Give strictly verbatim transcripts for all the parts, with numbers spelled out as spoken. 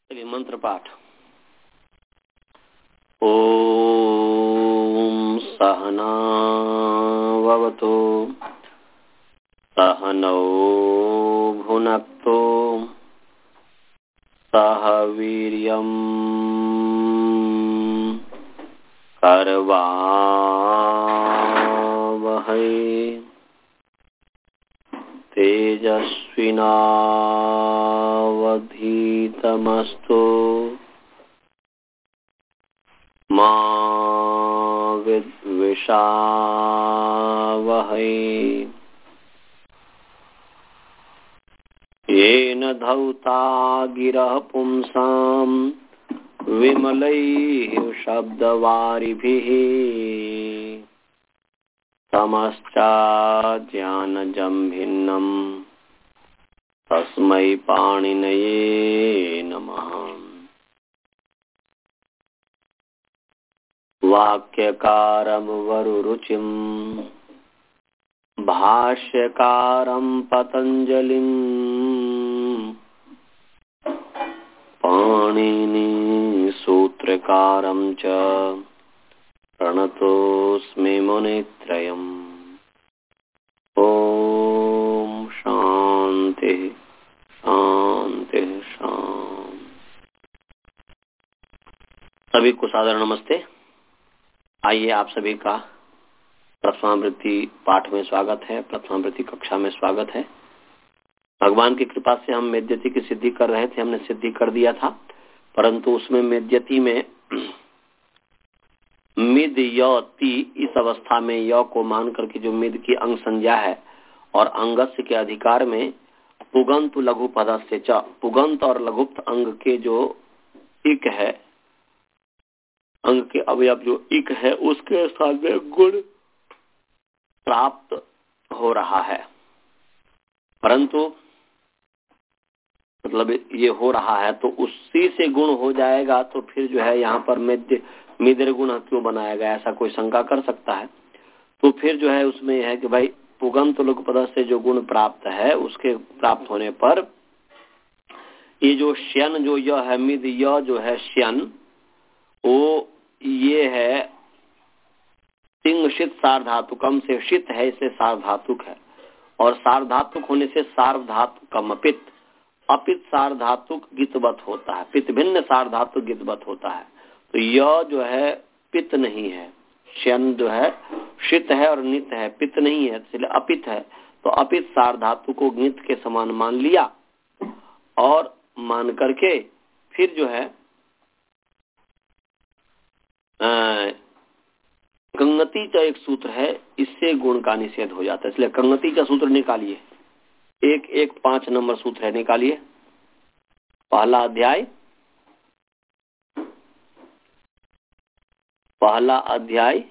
चलिए मंत्र पाठ। ओम सहना भवतु सहनौ भुनक्तु सह वीर्यं करवावहै तेजस्विनावधीतमस्तु मा विद्विषावहै। येन धौता गिरः पुंसां विमलैः शब्दवारिभिः तमश्चाज्ञानजं तस्मै पाणिनये नमः। वाक्यकारं वरुरुचिं भाष्यकारं पतञ्जलिं पाणिनि सूत्रकारं च प्रणतोऽस्मि मुनित्रयम्। ओम शांति शांति शांति। सभी को सादर नमस्ते। आइए आप सभी का प्रथमावृत्ति पाठ में स्वागत है, प्रथमावृत्ति कक्षा में स्वागत है। भगवान की कृपा से हम मेद्यति की सिद्धि कर रहे थे, हमने सिद्धि कर दिया था, परंतु उसमें मेद्यति में मिद य ती इस अवस्था में य को मान करके जो मिद की अंग संज्ञा है और अंगस्य के अधिकार में पुगंत लघु पदस्य च, पुगंत और लघुप्त अंग के जो इक है, अंग के अवयव जो इक है, उसके स्थान में गुण प्राप्त हो रहा है। परंतु मतलब ये हो रहा है तो उसी से गुण हो जाएगा, तो फिर जो है यहाँ पर मिद मिदर गुण क्यों बनाया गया, ऐसा कोई शंका कर सकता है। तो फिर जो है उसमें यह है कि भाई पुगंत लघु पद से जो गुण प्राप्त है, उसके प्राप्त होने पर ये जो श्यन जो यह है, मिद यह जो है श्यन, वो ये है तिंगशित सार्वधातुकम से शित है, इसलिए सार्वधातुक है। और सार्वधातुक होने से सार्वधातुकम अपित, अपित सार्वधातुक गितवत होता है, पित भिन्न सार्वधातुक गितवत होता है। तो यह जो है पित नहीं है, श्यन जो है शित है और नित है, पित नहीं है, इसलिए अपित है। तो अपित सार्वधातु को नित के समान मान लिया और मान करके फिर जो है कंगति का एक सूत्र है, इससे गुण का निषेध हो जाता है। इसलिए कंगति का सूत्र निकालिए, एक एक पांच नंबर सूत्र है, निकालिए। पहला अध्याय पहला अध्याय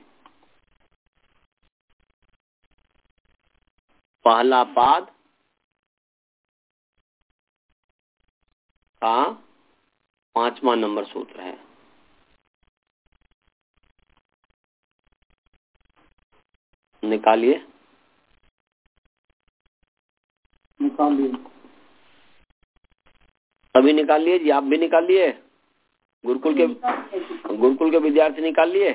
पहला पाद का पांचवा नंबर सूत्र है। निकालिए निकालिए सभी निकाल लिए जी, आप भी निकाल लिए, गुरुकुल के गुरुकुल के विद्यार्थी निकाल लिए।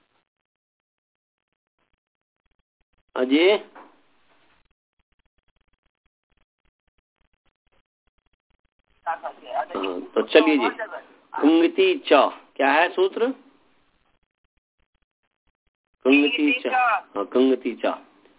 अजय तो चलिए जी, कुंगति च क्या है सूत्र? कुंगति च, हाँ कुंगति च।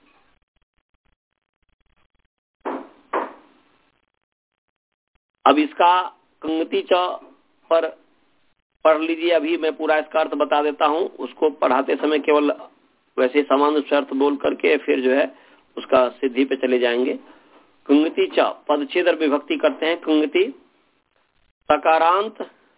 अब इसका कुंगति च पर पढ़ लीजिए। अभी मैं पूरा इसका अर्थ बता देता हूँ, उसको पढ़ाते समय केवल वैसे समान शर्त बोल करके फिर जो है उसका सिद्धि पे चले जाएंगे। कुंगति च पदच्छेद और विभक्ति करते हैं। कुंगति सकारांत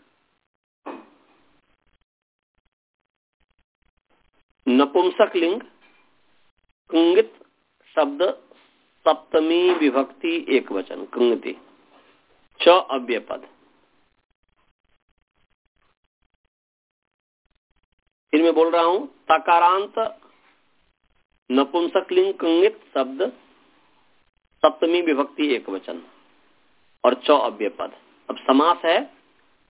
नपुंसक लिंग, कुंगित शब्द सप्तमी विभक्ति एक वचन, कुंगति च अव्यय पद। फिर मैं बोल रहा हूं, तकारांत नपुंसक लिंग कुंगित शब्द सप्तमी विभक्ति एक वचन और च अव्यय पद। अब समास है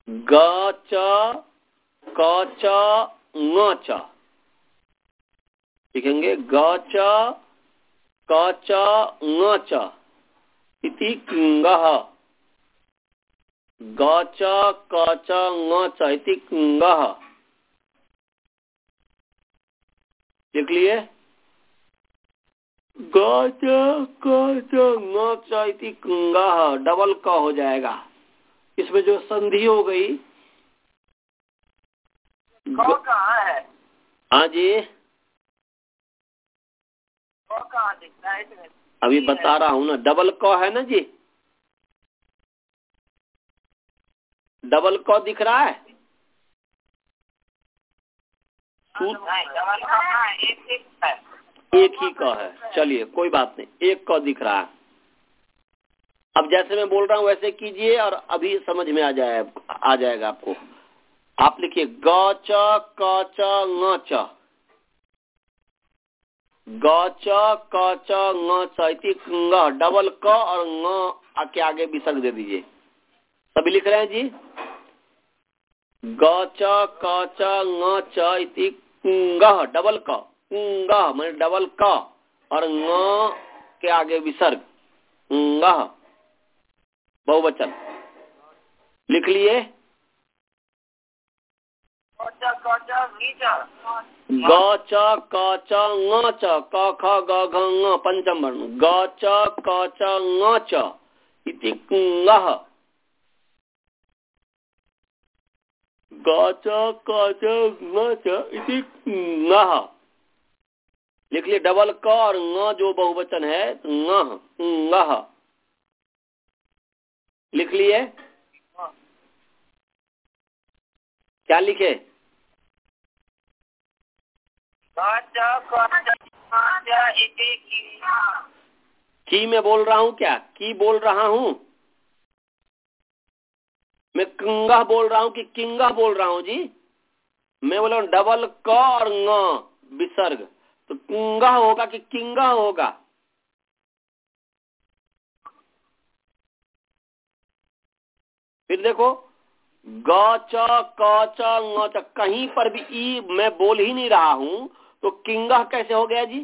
ग च क च ङ च लिखेंगे। ग च क च ङ च इति किंगः। ग च क च ङ च इति किंगः। लिख लिए। ग च क च ङ च इति किंगः डबल क हो जाएगा। इसमें जो संधि हो गई कहाँ है? हाँ जी कहाँ दिखता है इसमें? अभी बता रहा हूँ ना। डबल क है ना जी, डबल क दिख रहा है। डबल कहाँ है? एक ही है। एक ही क है। चलिए कोई बात नहीं, एक क दिख रहा है। अब जैसे मैं बोल रहा हूँ वैसे कीजिए और अभी समझ में आ जाए आ जाएगा आपको। आप लिखिए ग च क च ङ च। ग च क च ङ च इति ङ डबल क और ङ के आगे विसर्ग दे दीजिए। सभी लिख रहे हैं जी। ग च क च ङ च इति ङ डबल क ङ माने डबल क और ङ के आगे विसर्ग ङ बहुवचन। लिख लिए। ग च क च ङ च क ख ग घ ङ पंचम वर्ण। ग च क च ङ च इति ङ। ग च क च ङ च इति ङ। लिख लिए। डबल क और ङ जो बहुवचन है ङ ङ। लिख लिए। क्या लिखे? की मैं बोल रहा हूँ क्या? की बोल रहा हूँ मैं? किंगा बोल रहा हूँ कि किंगा बोल रहा हूँ जी? मैं बोला डबल क और ङ विसर्ग, तो किंगा होगा कि किंगा होगा? फिर देखो ग च क च ङ च, कहीं पर भी ई मैं बोल ही नहीं रहा हूं, तो किंगा कैसे हो गया जी?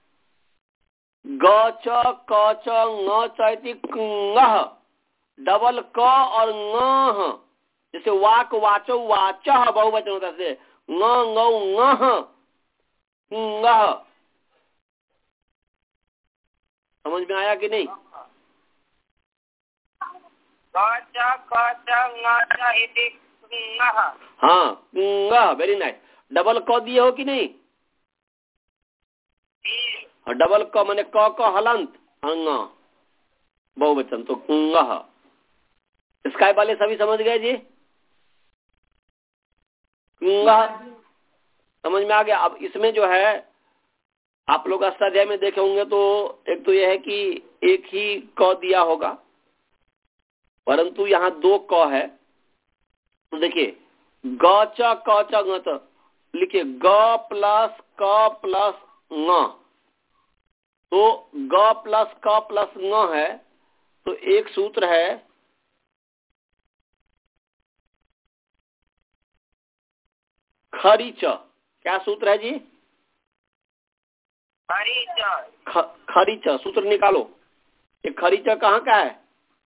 ग च क च ङ च इति किंगा डबल क और ङ, जैसे वाक वाचो वाच बहुवचन होता है, ङ ङ ङ किंगा। समझ में आया कि नहीं? हाँ किंगा, वेरी नाइस। डबल क दिए हो कि नहीं? और डबल क माने क क हलंत अंग बहुवचन, तो कुंगा। इसका वाले सभी समझ गए जी? कुंगा समझ में आ गया। अब इसमें जो है आप लोग अष्टाध्याय में देखे होंगे तो एक तो यह है कि एक ही क दिया होगा, परंतु यहाँ दो क है। तो देखिए ग च क च ङ च, लिखिए ग प्लस क प्लस ङ, तो ग प्लस क प्लस ङ है, तो एक सूत्र है खरीच। क्या सूत्र है जी? ख, खरीच सूत्र निकालो। ये खरीच कहाँ का है?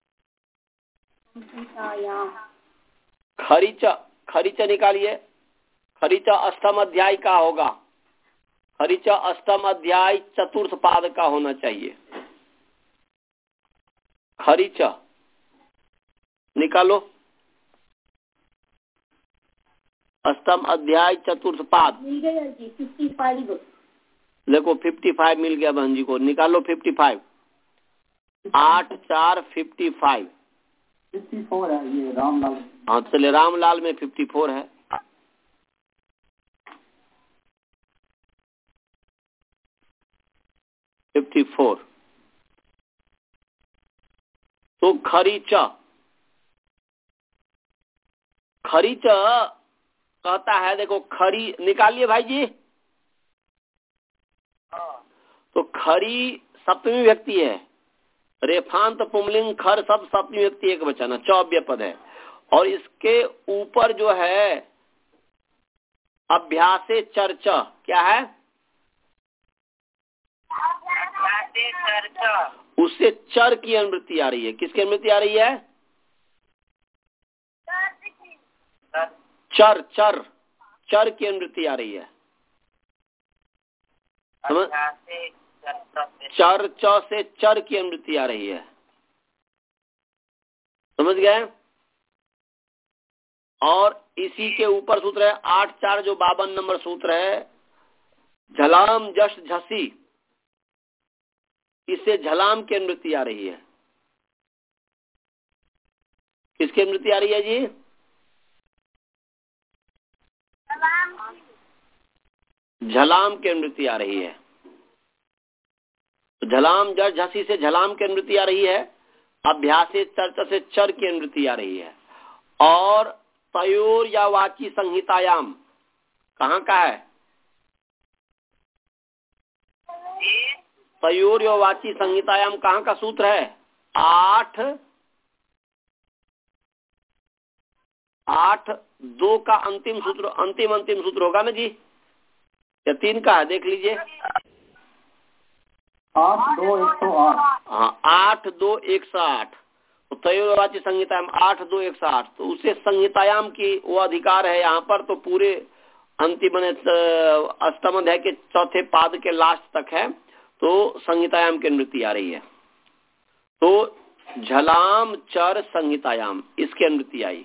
खरीच खरीच निकालिए। खरीच अष्टम अध्याय का होगा। खरीच अष्टम अध्याय चतुर्थ पाद का होना चाहिए। खरीच निकालो, अष्टम अध्याय चतुर्थ पाद। मिल गया जी फिफ्टी फाइव। देखो फिफ्टी फाइव मिल गया बहन जी को, निकालो फिफ्टी फाइव। आठ चार फिफ्टी फाइव फिफ्टी फोर है ये रामलाल। हाँ चलिए, रामलाल में फिफ्टी फोर है। फिफ्टी फोर तो खरीच खरीच कहता है, देखो खरी निकालिए भाई जी। तो खरी सप्तमी व्यक्ति है, रेफांत पुमलिंग खर सब सप्तमी व्यक्ति एक वचन है, चौव्य पद है। और इसके ऊपर जो है अभ्यासे चर्चा, क्या है? उससे चर की अनुवृत्ति आ रही है। किसकी अनुवृत्ति आ रही है? चर चर चर की अनुवृत्ति आ रही है। समझ? चर च से चर की अनुवृत्ति आ रही है। समझ गए? और इसी के ऊपर सूत्र है आठ चार, जो बावन नंबर सूत्र है, झलाम जश झसी, इससे झलाम की अनुवृत्ति आ रही है। किसकी अनुवृत्ति आ रही है जी? झलाम की अनुवृत्ति आ रही है। तो झलाम जश झसी से झलाम की अनुवृत्ति आ रही है। अभ्यासे चर्चा से चर की अनुवृत्ति आ रही है। और तयोर या वाची संहितायाम कहाँ का है? तयोर या वाची संहितायाम कहाँ का सूत्र है? आठ आठ दो का अंतिम सूत्र, अंतिम अंतिम सूत्र होगा ना जी, या तीन का है? देख लीजिए। आठ दो एक सौ आठ। हाँ, आठ दो एक सौ आठ। तो तयोवाची संहितायाम आठ दो एक सौ आठ, तो उसे संहितायाम की वो अधिकार है यहाँ पर। तो पूरे अंतिम अष्टम अध्याय के चौथे पाद के लास्ट तक है, तो संहितायाम की अनुवृत्ति आ रही है। तो झलाम चर संहितायाम, इसकी अनुवृत्ति आई।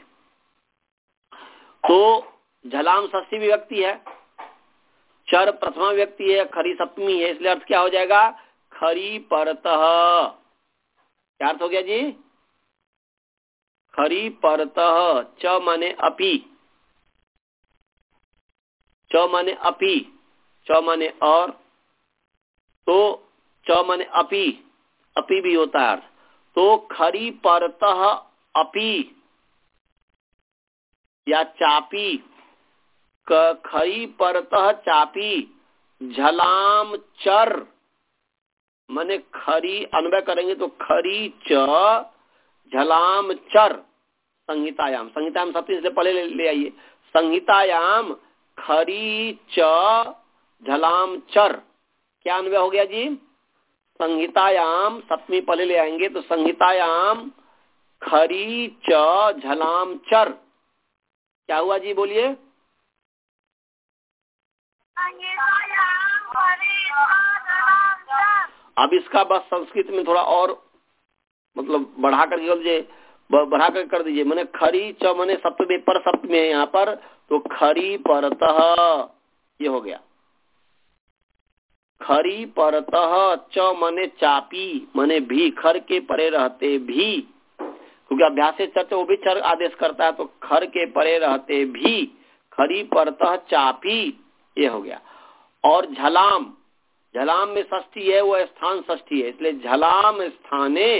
तो झलाम षष्ठी विभक्ति है, चर प्रथमा व्यक्ति है, खरी सप्तमी है, इसलिए अर्थ क्या हो जाएगा? खरी परतः। क्या अर्थ हो गया जी? खरी परतः। च माने अपि, च माने अपि, च माने और, तो च माने अपि, अपि भी होता है अर्थ। तो खरी परतः अपि या चापी, खरी परतः चापी झलाम चर माने खरी, अन्वय करेंगे तो खरी च झलाम चर संहितायाम। संहितायाम सबसे इसलिए पहले ले, ले आइए। संहितायाम खरी च झलाम चर, क्या अन्वय हो गया जी? संहितायाम सप्तमी पहले ले आएंगे तो संहितायाम खरी च झलाम चर, क्या हुआ जी? बोलिए। अब इसका बस संस्कृत में थोड़ा और मतलब बढ़ा कर दीजिए, बढ़ा कर कर दीजिए। मैंने खरी च मैंने सप्तमी पर सप्तमी है यहाँ पर, तो खरी परतः ये हो गया। खरी परतः च माने चापी माने भी, खर के परे रहते भी, क्योंकि अभ्यास से चर्चा वो भी चर आदेश करता है, तो खर के परे रहते भी खरी परतः चापी, ये हो गया। और झलाम, झलाम में षष्ठी है, वो स्थान षष्ठी है, इसलिए झलाम स्थाने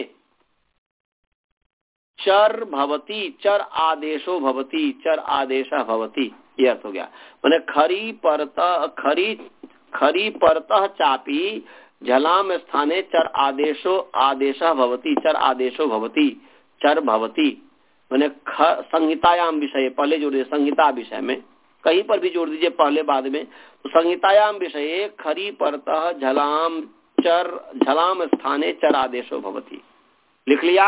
चर भवती, चर आदेशो भवती, चर आदेशः भवती, ये अर्थ हो गया। मैंने खरी परतः खरी खरी परतः चापी झलाम स्थाने चर आदेशो आदेशः भवती, चर आदेशो भवती, चर भवती। मैंने संहितायाम विषय पहले जोड़ दिए, संहिता विषय में कहीं पर भी जोड़ दीजिए पहले बाद में। तो संहितायाम विषय खरी परतः झलाम चर झलाम स्थाने चर आदेशो भवती, लिख लिया।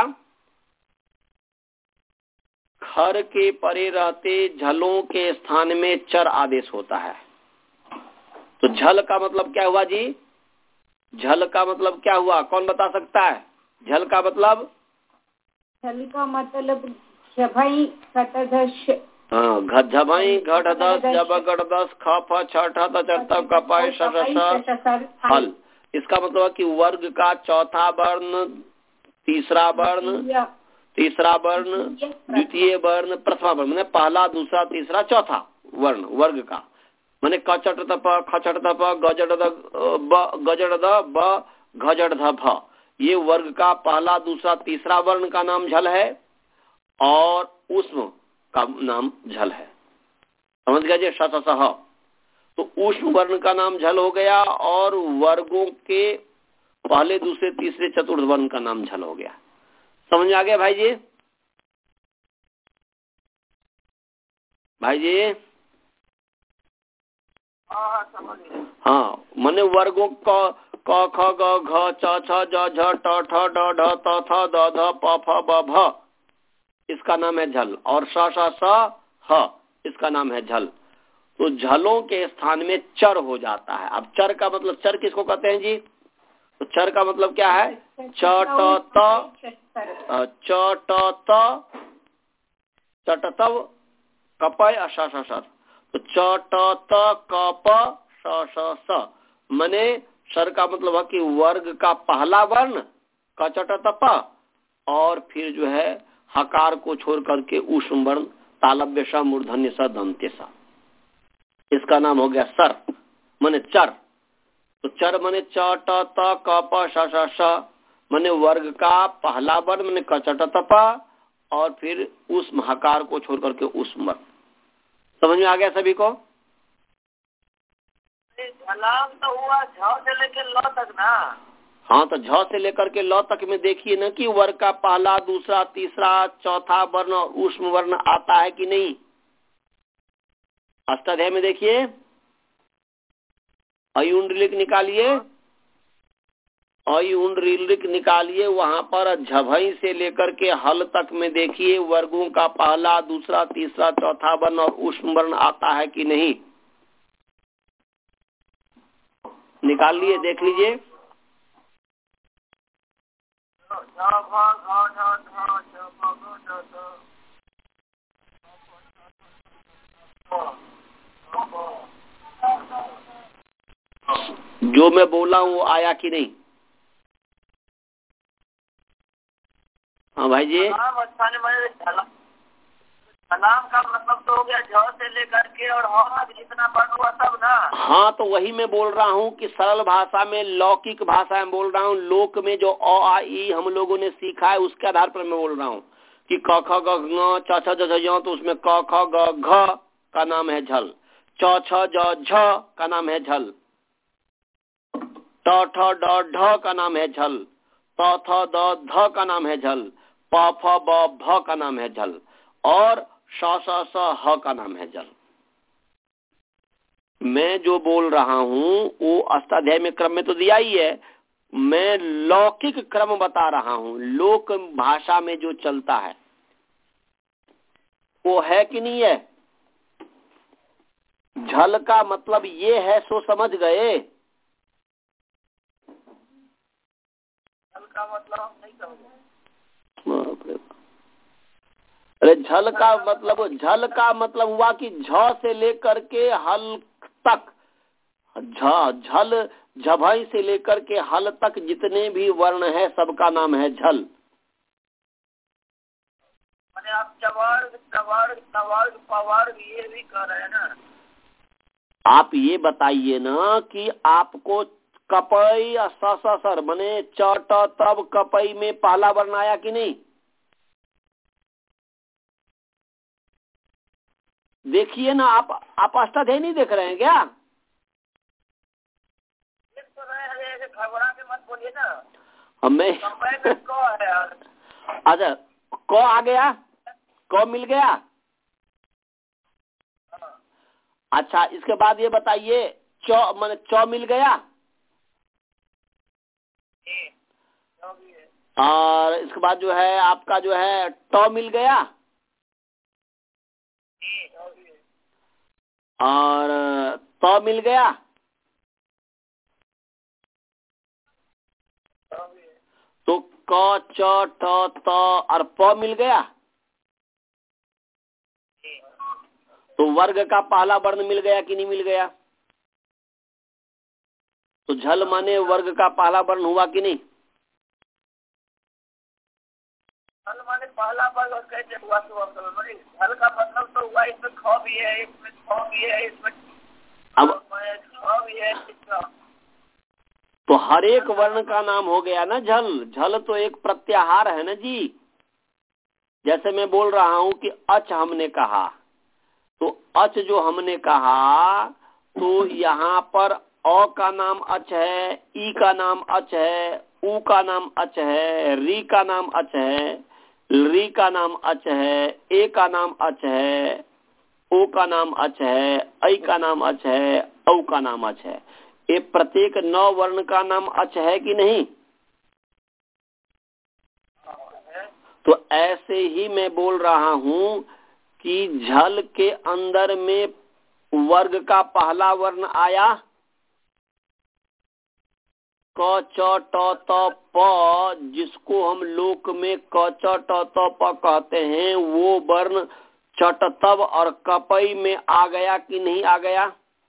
खर के परे रहते झलों के स्थान में चर आदेश होता है। तो झल का मतलब क्या हुआ जी? झल का मतलब क्या हुआ? कौन बता सकता है? झल का मतलब? झल का मतलब झभई घटदश, हाँ, झभई घटदश जब गड़दश ख फ छ ठ त च त क प श श हल। इसका मतलब कि वर्ग का चौथा वर्ण, तीसरा वर्ण, तीसरा वर्ण, द्वितीय वर्ण, प्रथमा वर्ण, मैंने पहला दूसरा तीसरा चौथा वर्ण वर्ग का, मैंने कचट तप खचट तप गजट ब गजट द ब घजट ध भ, ये वर्ग का पहला दूसरा तीसरा वर्ण का नाम झल है, और ऊष्म का नाम झल है। समझ गए जी? श स ह, तो ऊष्म वर्ण का नाम झल हो गया, और वर्गों के पहले दूसरे तीसरे चतुर्थ वर्ण का नाम झल हो गया। समझ में आ गया भाई जी? भाई जी। हाँ समझ गए। हाँ, माने वर्गों क क ख ग घ च छ ज झ ट ठ ड ढ त थ द ध प फ ब भ, इसका नाम है झल। और श श स ह, इसका नाम है झल। तो झलों के स्थान में चर हो जाता है। अब चर का मतलब, चर किसको कहते हैं जी? तो चर का मतलब क्या है? च ट त च ट त चटतव कपय श श स। तो च ट त कप श श स, मने सर का मतलब है कि वर्ग का पहला वर्ण क च ट त प, और फिर जो है हकार को छोड़ करके ऊष्म वर्ण तालव्य स मूर्धन्य स दंत्य स, इसका नाम हो गया सर, माने चर। तो चर माने च ट त क प श श स, माने वर्ग का पहला वर्ण माने क च ट त प, और फिर उस हकार को छोड़ करके ऊष्म वर्ण। समझ में आ गया सभी को? झलाम तो हुआ झ से लेके ल तक ना। हाँ, तो झ से लेकर के ल तक में देखिए ना कि वर्ग का पहला, दूसरा, तीसरा, चौथा वर्ण और ऊष्म वर्ण आता है कि नहीं। अष्टाध्याय में देखिए, अयुंडलिक निकालिए, अयुंडलिक निकालिए, वहां पर झभई से लेकर के हल तक में देखिए वर्गों का पहला, दूसरा, तीसरा, चौथा वर्ण और ऊष्म वर्ण आता है कि नहीं। निकाल लिए, देख लीजिए। जो मैं बोला वो आया कि नहीं? हाँ भाई जी। झलाम का मतलब तो हो गया झ से लेकर के और ह जितना वर्ण हुआ सब ना। हाँ, तो वही मैं बोल रहा हूँ कि सरल भाषा में, लौकिक भाषा में बोल रहा हूँ। लोक में जो अ आ ई हम लोगों ने सीखा है उसके आधार पर मैं बोल रहा हूँ कि क ख ग घ च छ ज झ, तो उसमें क ख ग घ का नाम है झल, च छ ज झ का नाम है झल, ट ठ ड ढ का नाम है झल, त थ द ध का नाम है झल, प फ ब भ का नाम है झल, और श स स ह का नाम है जल। मैं जो बोल रहा हूँ वो अष्टाध्याय में क्रम में तो दिया ही है, मैं लौकिक क्रम बता रहा हूँ। लोक भाषा में जो चलता है वो है कि नहीं है। झल का मतलब ये है, सो समझ गए। झल का मतलब नहीं समझे। अरे झल का मतलब, झल का मतलब हुआ कि झ से लेकर के हल तक, झ झल झभई से लेकर के हल तक जितने भी वर्ण है सबका नाम है झल। मैंने आप चवर्ग चवर्ग चवर्ग पवर्ग ये भी कर रहे हैं ना। आप ये बताइए ना कि आपको कपई स स सर मने च ट तब कपई में पहला वर्ण आया कि नहीं। देखिए ना, आप आप अष्टाध्यायी नहीं देख रहे हैं क्या? देख तो रहे हैं, घबरा के मत बोलिए ना। हमें अच्छा, क आ गया, क मिल गया। अच्छा, इसके बाद ये बताइए, च माने च मिल गया, और इसके बाद जो है आपका जो है ट मिल गया, और त मिल गया, तो क च ट त और प मिल गया। तो वर्ग का पहला वर्ण मिल गया कि नहीं मिल गया। तो झल माने वर्ग का पहला वर्ण हुआ कि नहीं। झल माने पहला वर्ग कैसे हुआ। झल का मतलब तो हुआ इसमें ख भी है, इसमें छ भी है, इसमें अब छ भी है, इसका तो हर एक वर्ण का नाम हो गया ना झल। झल तो एक प्रत्याहार है ना जी। जैसे मैं बोल रहा हूँ कि अच हमने कहा, तो अच जो हमने कहा, तो यहाँ पर अ का नाम अच है, ई का नाम अच है, उ का नाम अच है, री का नाम अच है, री का नाम अच है, ए का नाम अच है, ओ का नाम अच है, ऐ का नाम अच है, औ का नाम अच है। ये प्रत्येक नौ वर्ण का नाम अच है कि नहीं? तो ऐसे ही मैं बोल रहा हूँ कि झल के अंदर में वर्ग का पहला वर्ण आया क च ट त प, जिसको हम लोक में क च ट त प कहते हैं, वो वर्ण चट तब और कपई में आ गया कि नहीं आ गया?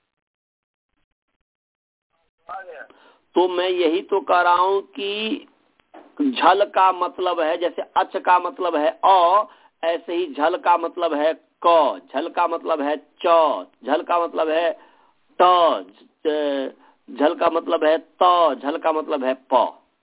तो मैं यही तो कह रहा हूँ कि झल का मतलब है, जैसे अच का मतलब है अ, ऐसे ही झल का मतलब है क, झल का मतलब है च, झल का मतलब है ट, झल का मतलब है त, झल का मतलब है प।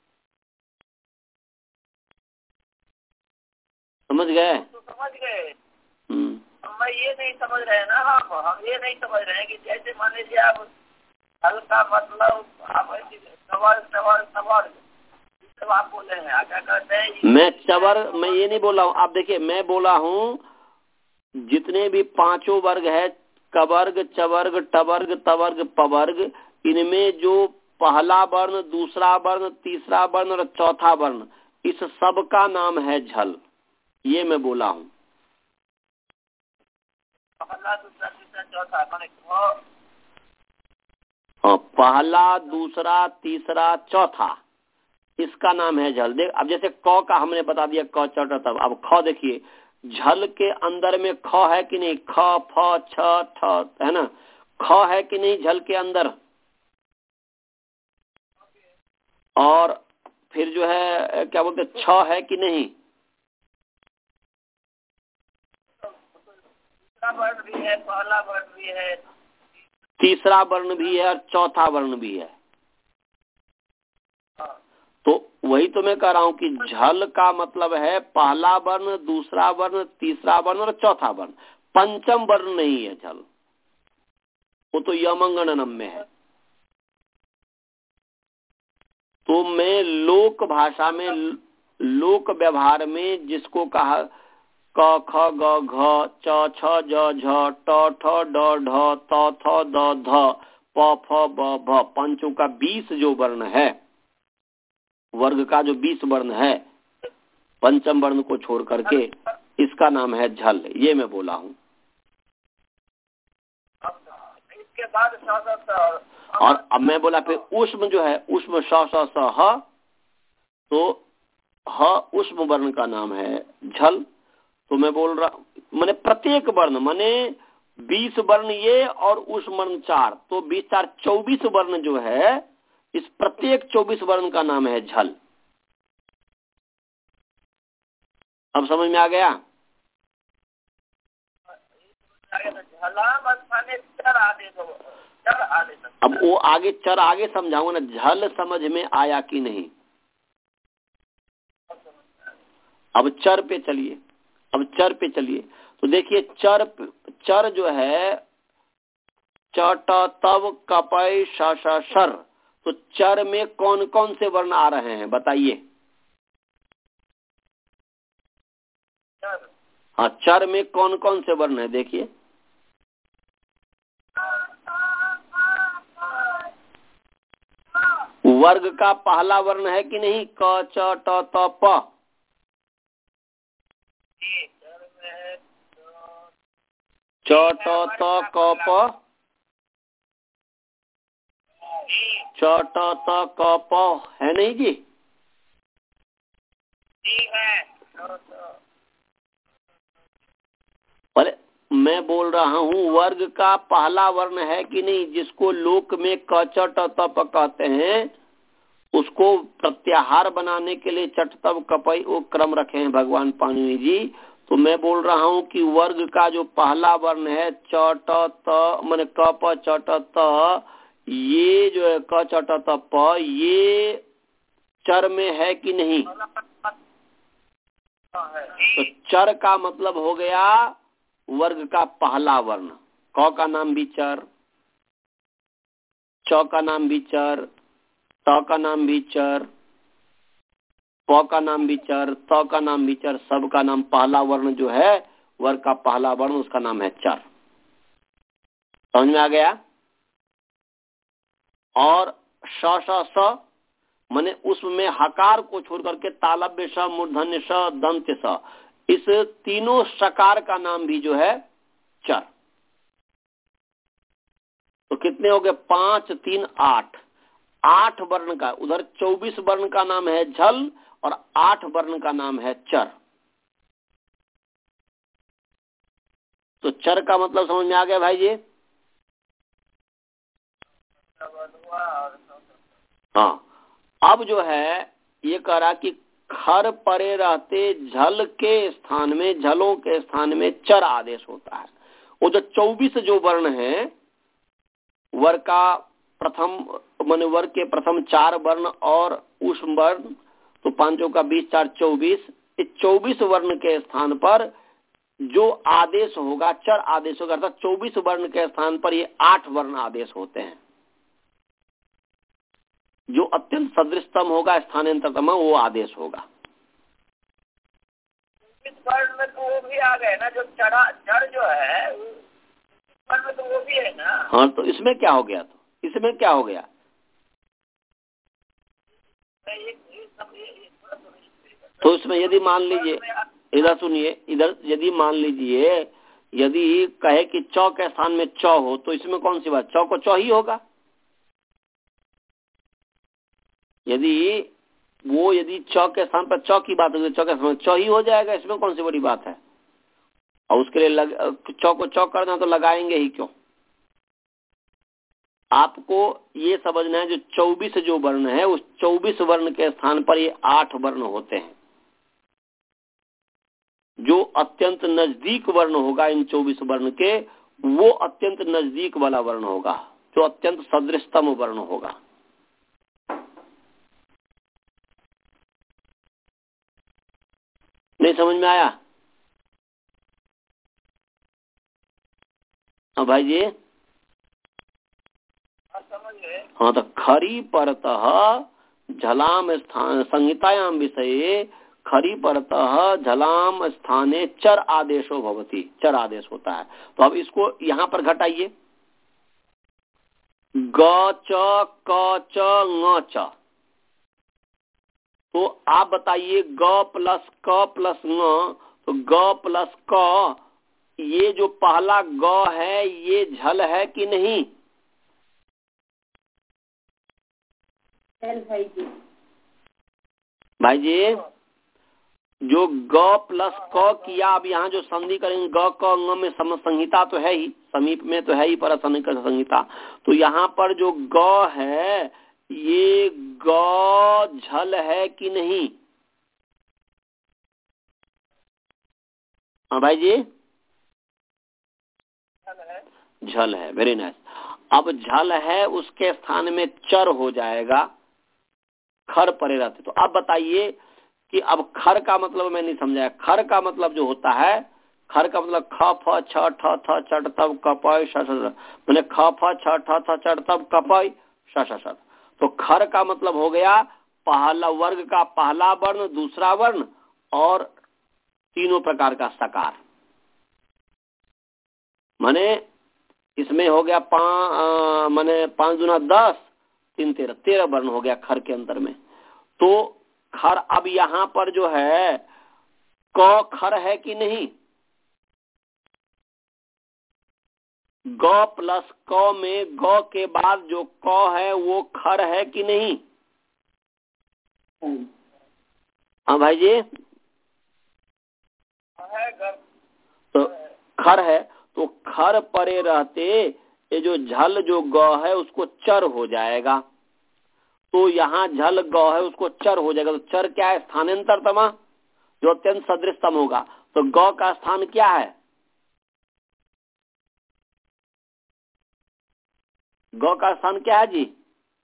समझ गए? तो समझ गए। हम्म। हम ये नहीं समझ रहे हैं ना, हम हम ये नहीं समझ रहे हैं कि जैसे मान लीजिए आप हल का मतलब आप सवाल सवाल सवाल सब आप बोले हैं, क्या कहते हैं? मैं चवर मैं ये नहीं बोला हूँ। आप देखिए, मैं बोला हूँ जितने भी पांचों वर्ग है, कवर्ग, चवर्ग, टवर्ग, तवर्ग, पवर्ग, इनमें जो पहला वर्ण, दूसरा वर्ण, तीसरा वर्ण और चौथा वर्ण, इस सब का नाम है झल। ये मैं बोला हूँ। पहला दूसरा तीसरा चौथा माने हाँ, पहला दूसरा तीसरा चौथा, इसका नाम है झल। देख, अब जैसे क का हमने बता दिया क च ट तब, अब ख देखिए, झल के अंदर में ख है कि नहीं? ख फ छ ठ, है ना? ख है कि नहीं झल के अंदर? और फिर जो है क्या बोलते, छ है कि नहीं? दूसरा वर्ण भी है, पहला वर्ण भी है, तीसरा वर्ण भी है और चौथा वर्ण भी है। तो वही तो मैं कह रहा हूँ कि झल का मतलब है पहला वर्ण, दूसरा वर्ण, तीसरा वर्ण और चौथा वर्ण। पंचम वर्ण नहीं है झल, वो तो यमंगणनम में है। तो मैं लोक भाषा में, लोक व्यवहार में जिसको कहा क ख ग घ च छ ज झ ट ठ ड ढ त थ द ध प फ ब भ, पंचों का बीस जो वर्ण है, वर्ग का जो बीस वर्ण है, पंचम वर्ण को छोड़ करके, इसका नाम है झल। ये मैं बोला हूँ। इसके बाद और अब मैं बोला फिर उष्म जो है, उष्म स स स ह, तो ह उष्म वर्ण का नाम है झल। तो मैं बोल रहा, माने प्रत्येक वर्ण, माने बीस वर्ण ये और उष्म वर्ण चार, तो बीस चार चौबीस वर्ण जो है, इस प्रत्येक चौबीस वर्ण का नाम है झल। अब समझ में आ गया? अब वो आगे चर आगे समझाऊंगा ना, झल समझ में आया कि नहीं? अब चर पे चलिए, अब चर पे चलिए। तो देखिए, चर चर जो है चट तव कपय श श शर, तो चर में कौन कौन से वर्ण आ रहे हैं बताइए? हाँ, चर में कौन कौन से वर्ण है देखिए? वर्ग का पहला वर्ण है कि नहीं? क च ट त प। च ट त क प, च ट त क प, है नहीं जी? अरे मैं बोल रहा हूँ वर्ग का पहला वर्ण है कि नहीं, जिसको लोक में क च ट त प कहते हैं, उसको प्रत्याहार बनाने के लिए चट तब कपई वो क्रम रखे हैं भगवान पाणिनि जी। तो मैं बोल रहा हूँ कि वर्ग का जो पहला वर्ण है च ट त, माने क प च ट त, ये जो है क च ट त प, ये चर में है कि नहीं? तो चर का मतलब हो गया वर्ग का पहला वर्ण। क का नाम भी चर, च का नाम भी चर, त का नाम भी चर, प का नाम भी चर, त का नाम भी चर, सब का नाम, पहला वर्ण जो है वर्ग का पहला वर्ण, उसका नाम है चर। समझ में आ गया। और श श स माने उसमें हकार को छोड़ करके तालव्य स, मूर्धन्य स, दंत्य स, इस तीनों सकार का नाम भी जो है चर। तो कितने हो गए? पांच तीन आठ। आठ वर्ण का, उधर चौबीस वर्ण का नाम है झल और आठ वर्ण का नाम है चर। तो चर का मतलब समझ में आ गया भाई जी? हाँ। अब जो है ये कह रहा कि खर परे रहते झल के स्थान में, झलों के स्थान में चर आदेश होता है। वो जो चौबीस जो वर्ण है, वर का प्रथम माने वर के प्रथम चार वर्ण और उस वर्ण, तो पांचों का बीस चार चौबीस, इस चौबीस वर्ण के स्थान पर जो आदेश होगा चर आदेश होगा, अर्थात चौबीस वर्ण के स्थान पर ये आठ वर्ण आदेश होते हैं। जो अत्यंत सदृशतम होगा, स्थानांतरतम, वो आदेश होगा। इस वर्ण में तो वो भी आ गए ना, जो चढ़ा जड़ जो है वर्ण में तो वो भी है ना। हाँ, तो इसमें क्या हो गया? तो इसमें क्या हो गया? तो इसमें यदि मान लीजिए, इधर सुनिए, इधर यदि मान लीजिए यदि कहे कि चौ के स्थान में चौ हो, तो इसमें कौन सी बात? चौ को चौ ही होगा। यदि वो यदि चौ के स्थान पर चौ की बात होगी, चौ के स्थान में चौ ही हो जाएगा। इसमें कौन सी बड़ी बात है? और उसके लिए लग, चौ को चौ करना तो लगाएंगे ही क्यों? आपको ये समझना है जो चौबीस जो वर्ण है, उस चौबीस वर्ण के स्थान पर ये आठ वर्ण होते हैं। जो अत्यंत नजदीक वर्ण होगा इन चौबीस वर्ण के, वो अत्यंत नजदीक वाला वर्ण होगा, जो अत्यंत सदृशतम वर्ण होगा। नहीं समझ में आया? हाँ भाई जी। हाँ, तो खरी परतः झलाम स्थान संहितायाम विषये खरी परतः झलाम स्थाने चर आदेशो भवति, चर आदेश होता है। तो अब इसको यहाँ पर घटाइए। ग च क च ङ च, तो आप बताइए ग प्लस क प्लस ङ, तो ग प्लस क, ये जो पहला ग है ये झल है कि नहीं? भाई जी भाई जी, जो ग प्लस क किया, अब यहाँ जो संधि करेंगे ग क ङ में सम संहिता तो है ही, समीप में तो है ही पर संहिता, तो यहाँ पर जो ग है ये ग झल है कि नहीं? हाँ भाई जी, झल है। Very nice. अब झल है, उसके स्थान में चर हो जाएगा खर परे रहते। तो अब बताइए कि अब खर का मतलब मैं नहीं समझाया। खर का मतलब जो होता है, खर का मतलब ख फ छ ठ थ चट तब कपय श श, मैंने ख फ छ ठ थ चट तब कपय श श श। तो खर का मतलब हो गया पहला वर्ग का पहला वर्ण, दूसरा वर्ण और तीनों प्रकार का सकार। माने इसमें हो गया पांच, माने पांच दुना दस, तीन तेरह, तेरह वर्ण हो गया खर के अंतर में। तो खर, अब यहाँ पर जो है क खर है कि नहीं? ग प्लस क में ग के बाद जो क है वो खर है कि नहीं? हाँ भाई जी, तो खर है। तो खर परे रहते ये जो झल जो ग है उसको चर हो जाएगा। तो यहाँ झल ग है उसको चर हो जाएगा। तो चर क्या है? स्थानांतरतम, जो अत्यंत सदृशतम होगा। तो ग का स्थान क्या है? ग का स्थान क्या है जी?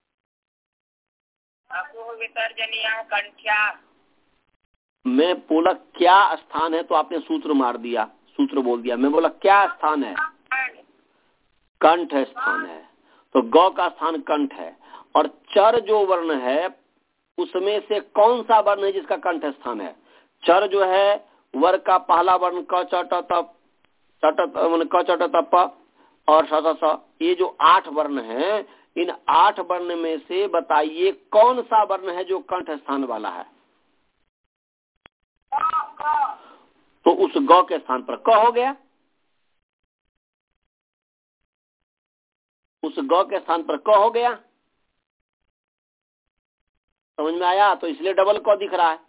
मैं बोला क्या स्थान है, तो आपने सूत्र मार दिया, सूत्र बोल दिया। मैं बोला क्या स्थान है? कंठ स्थान है। तो ग का स्थान कंठ है। और चर जो वर्ण है उसमें से कौन सा वर्ण है जिसका कंठ स्थान है? चर जो है वर्ग का पहला वर्ण क च ट त च ट क च ट त प, और स स स, ये जो आठ वर्ण हैं, इन आठ वर्ण में से बताइए कौन सा वर्ण है जो कंठ स्थान वाला है। तो उस ग के स्थान पर क हो गया, उस ग के स्थान पर क हो गया। समझ में आया? तो इसलिए डबल क दिख रहा है।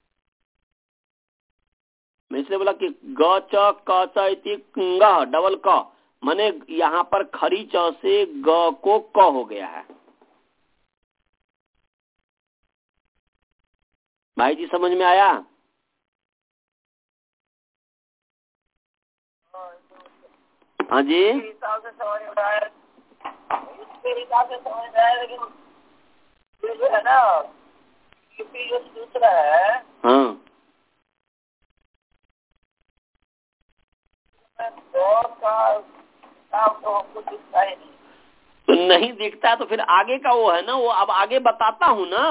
मैं इसलिए बोला कि ग च क च इति ङ डबल क, माने यहाँ पर खरी च से ग को क हो गया है। भाई जी समझ में आया? हाँ जी, हिसाब से समझ में आया, इसके हिसाब से समझ में आया, लेकिन ये जो है ना, ये जो सूत्र है, हाँ दौर का काम तो हमको दिखता ही नहीं। तो नहीं दिखता तो फिर आगे का वो है ना, वो अब आगे बताता हूँ ना,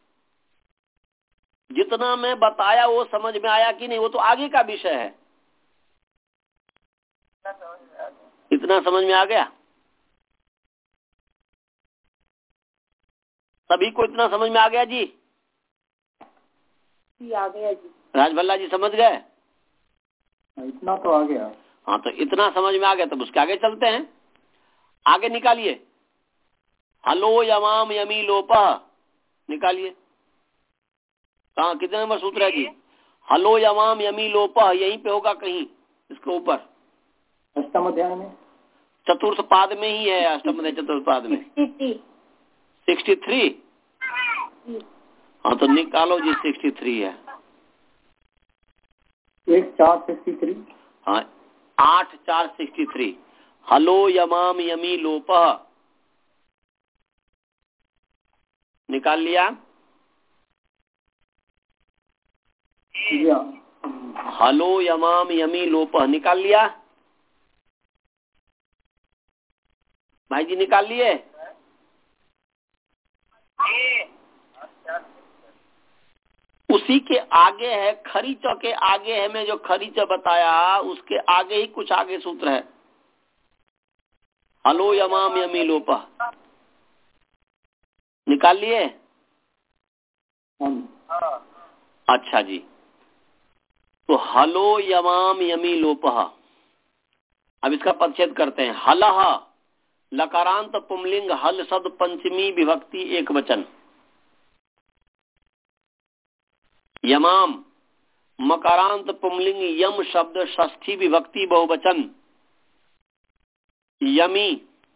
जितना मैं बताया वो समझ में आया कि नहीं, वो तो आगे का विषय है। इतना समझ में आ गया? सभी को इतना समझ में आ गया जी? आ गया जी। राजभल्ला जी समझ गए? इतना तो आ गया। हाँ, तो इतना समझ में आ गया, तब उसके आगे चलते हैं। आगे निकालिए, हलो यमाम यमी लोपह, निकालिए। कहाँ, कितने नंबर सूत्र है जी? हलो यमाम यमी लोपह, यहीं पे होगा कहीं, इसके ऊपर अष्टम अध्याय में, चतुर्थ पाद में ही है, अष्टम अध्याय चतुर्थ पाद में सिक्सटी थ्री। हाँ, तो निकालो जी, सिक्सटी थ्री है। एक चार सिक्सटी थ्री। हाँ, आठ चार सिक्सटी थ्री। हलो यमाम यमी लोपह, निकाल लिया? हलो यमाम यमी लोपह निकाल लिया? भाई जी निकाल लिए? उसी के आगे है, खरी च के आगे है, मैं जो खरी च बताया उसके आगे ही कुछ आगे सूत्र है, हलो यमाम यमी लोपह, निकाल लिए? अच्छा जी, तो हलो यमाम यमी लोपह, अब इसका परिच्छेद करते हैं। हलह लकारांत पुमलिंग हल शब्द पंचमी विभक्ति एक वचन, यमाम मकारांत पुमलिंग यम शब्द षष्ठी विभक्ति बहुवचन, यमी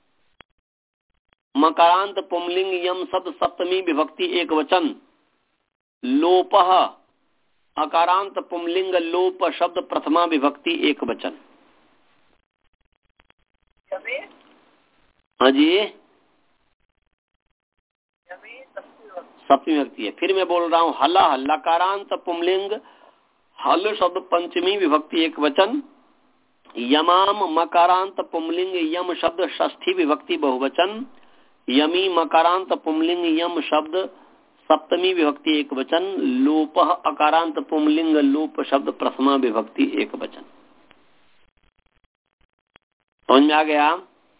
मकारांत पुमलिंग यम शब्द सप्तमी विभक्ति एक वचन, लोपह अकारांत पुमलिंग लोप शब्द प्रथमा विभक्ति एक वचन। हाँ जी, सप्तमी विभक्ति है। फिर मैं बोल रहा हूँ, हला लकारांत पुमलिंग हल शब्द पंचमी विभक्ति एक वचन, यमाम मकारांत पुमलिंग यम शब्द षष्ठी विभक्ति बहुवचन, यमी मकारांत पुमलिंग यम शब्द सप्तमी विभक्ति एक वचन, लोपह अकारांत पुमलिंग लोप शब्द प्रथमा विभक्ति एक वचन। समझ में आ गया?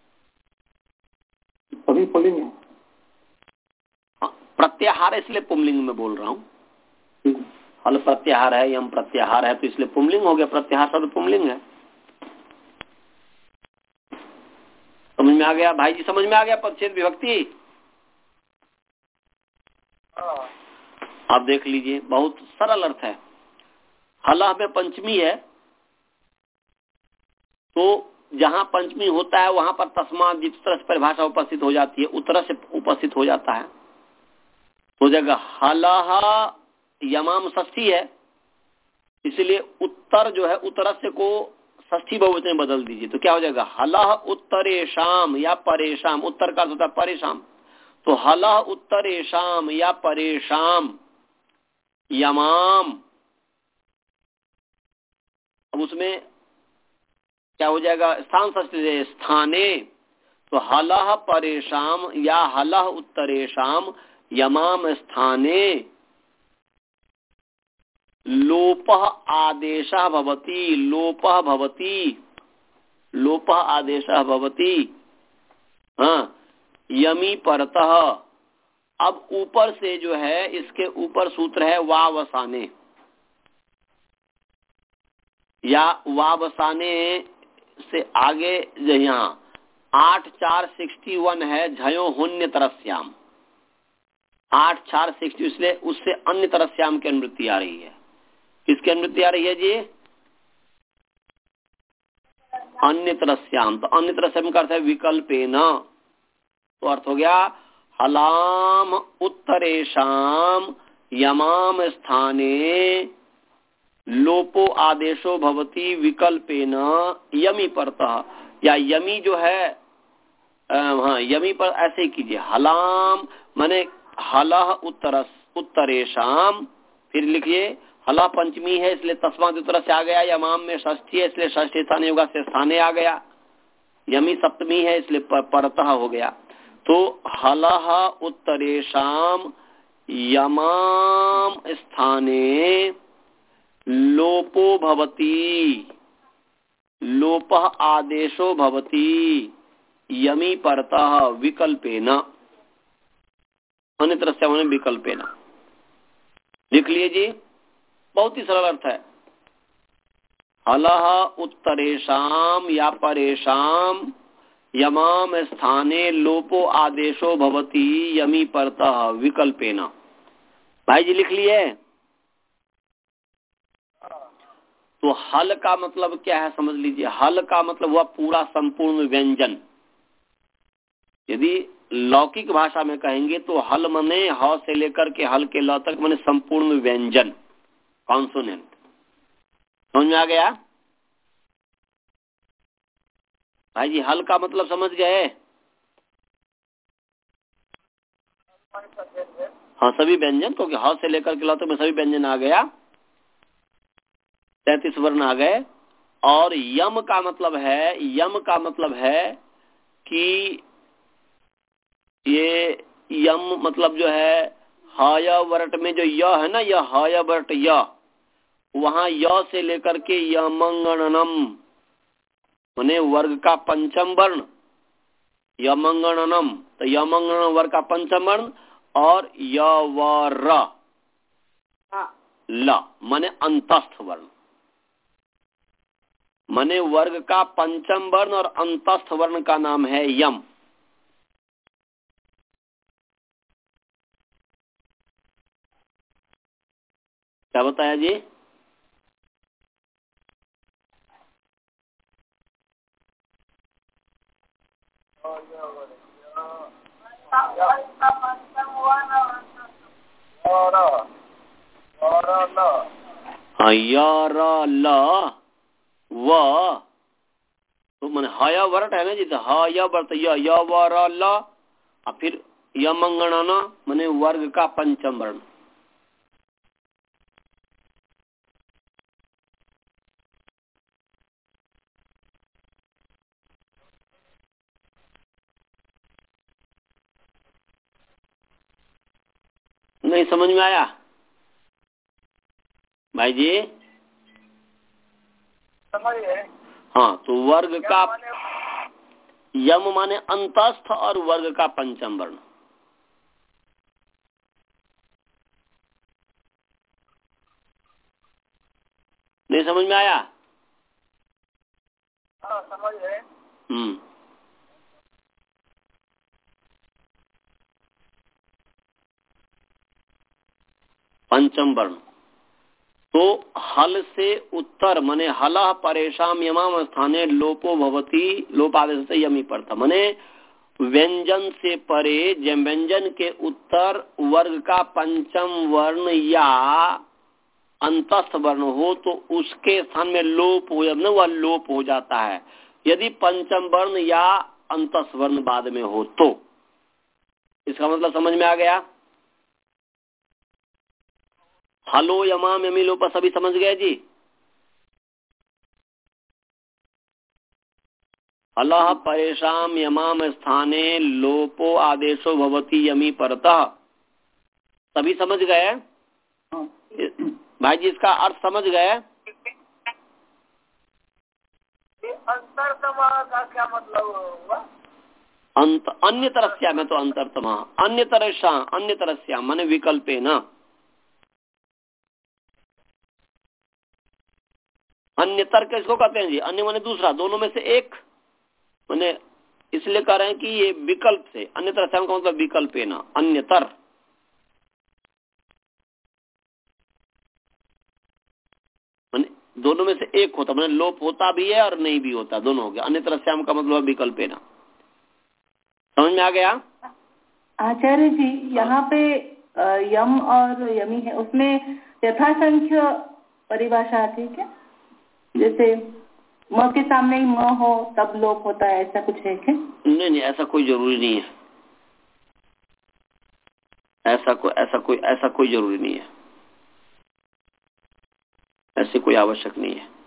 सभी पुल्लिंग है। प्रत्याहार इसलिए पुमलिंग में बोल रहा हूँ। हल प्रत्याहार है, यम प्रत्याहार है, तो इसलिए पुमलिंग हो गया। प्रत्याहार शब्द पुमलिंग है। समझ में आ गया भाई जी? समझ में आ गया परिच्छेद विभक्ति? आप देख लीजिए, बहुत सरल अर्थ है। हला में पंचमी है, तो जहां पंचमी होता है वहां पर तस्मा जिस तरह से परिभाषा उपस्थित हो जाती है उस तरह से उपस्थित हो जाता है। हो जाएगा हला यमाम षष्ठी है, इसलिए उत्तर जो है उत्तरस्य को षष्ठी बहुवचन में बदल दीजिए, तो क्या हो जाएगा? हला उत्तरेशाम या परेशाम, उत्तर का होता है परेशाम, तो हला उत्तरेशाम या परेशाम यमाम। अब उसमें क्या हो जाएगा? स्थान षष्ठी से स्थाने, तो हलह परेशाम या हलह उत्तरेशाम यमाम स्थाने लोपः आदेशः भवति, लोपः भवति। लोप आदेश भवति। हाँ, यमी परतः। अब ऊपर से जो है, इसके ऊपर सूत्र है वावसाने, या वावसाने से आगे यहाँ आठ चार सिक्सटी वन है, झयो हुन्य तरस्याम। आठ चार सिक्सटी, इसलिए उससे अन्य तरस्याम की अनुवृत्ति आ रही है। किसकी अनुवृत्ति आ रही है जी? अन्य तरस्याम। तो अन्य तरस्याम का अर्थ है विकल्पेन। तो अर्थ हो गया हलाम उत्तरेशाम यमाम स्थाने लोपो आदेशो भवति विकल्पेन यमी परतः। या यमी जो है, हाँ यमी पर ऐसे ही कीजिए, हलाम माने हलह उत्तरस उत्तरेशाम, फिर लिखिए हला पंचमी है इसलिए तस्मा उत्तर से आ गया, यमाम में षष्ठी है इसलिए षष्ठी स्थान होगा से स्थाने आ गया, यमी सप्तमी है इसलिए परतः हो गया। तो हलह उत्तरेशाम यमाम स्थाने लोपो भवति, लोपः आदेशो भवति यमी परतः विकल्पेन, अन्य तरह से होने विकल्पेन। लिख लिए जी, बहुत ही सरल अर्थ है। हलह उत्तरेशाम या परेशाम यमाम स्थाने लोपो आदेशो भवति यमी परतः विकल्पेन। भाई जी लिख लिए? तो हल का मतलब क्या है समझ लीजिए। हल का मतलब हुआ पूरा संपूर्ण व्यंजन। यदि लौकिक भाषा में कहेंगे तो हल मने ह से लेकर के हल के ल तक मने संपूर्ण व्यंजन, कॉन्सोनेंट। समझ में आ गया भाई जी? हल का मतलब समझ गए? हाँ, सभी व्यंजन, क्योंकि ह से लेकर के ल तक में सभी व्यंजन आ गया, तैतीस वर्ण आ गए। और यम का मतलब है, यम का मतलब है कि ये यम मतलब जो है हय वर्ट में जो य है ना, यह हय वर्ट य, वहां य से लेकर के यमंगणनम माने वर्ग का पंचम वर्ण, यमंगणनम, तो यमंगण वर्ग का पंचम वर्ण, और य व र ल माने अंतस्थ वर्ण, माने वर्ग का पंचम वर्ण और अंतस्थ वर्ण का नाम है यम। क्या बताया जी? हाँ, य र ल व, तो मैंने हय वर्ट है ना जी, तो हय वर्ट य य व र ल, और फिर यमंगणन माने वर्ग का पंचम वर्ण। नहीं समझ में आया भाई जी? हाँ, तो वर्ग का यम माने अंतस्थ और वर्ग का पंचम वर्ण। नहीं समझ में आया? हाँ, समझ गए। हम्म पंचम वर्ण। तो हल से उत्तर माने हलह परेशाम यमाम स्थाने लोपो भवति, लोपादेश से यमी पड़ता, माने व्यंजन से परे व्यंजन के उत्तर वर्ग का पंचम वर्ण या अंतस्थ वर्ण हो तो उसके स्थान में लोप हो, न वह लोप हो जाता है। यदि पंचम वर्ण या अंतस्थ वर्ण बाद में हो तो। इसका मतलब समझ में आ गया? हलो यमाम यमी लोप सभी समझ गए जी? हलह परेशाम यमाम स्थाने लोपो आदेशो भवति यमी परतः, सभी समझ गए भाई जी? इसका अर्थ समझ गए? अंतर का क्या मतलब हुआ? अंत अन्य तरस्या में तो अंतरतमा अन्य तरस्या अन्य तरस्या माने विकल्पे न अन्यतर किसको कहते हैं जी? अन्य माने दूसरा, दोनों में से एक माने इसलिए कह रहे हैं कि ये विकल्प से अन्य तरस्या का मतलब विकल्पे न अन्यतर माने दोनों में से एक होता माने लोप होता भी है और नहीं भी होता, दोनों हो गया। अन्य तरस्याम का मतलब विकल्पे न। समझ में आ गया? आचार्य जी यहाँ पे यम और यमी है, उसमें यथासंख्य परिभाषा आती है क्या? जैसे म के सामने ही म हो तब लोप होता है, ऐसा कुछ है क्या? नहीं नहीं, ऐसा कोई जरूरी नहीं है, ऐसा कोई ऐसा कोई ऐसा कोई जरूरी नहीं है, ऐसी कोई आवश्यक नहीं है।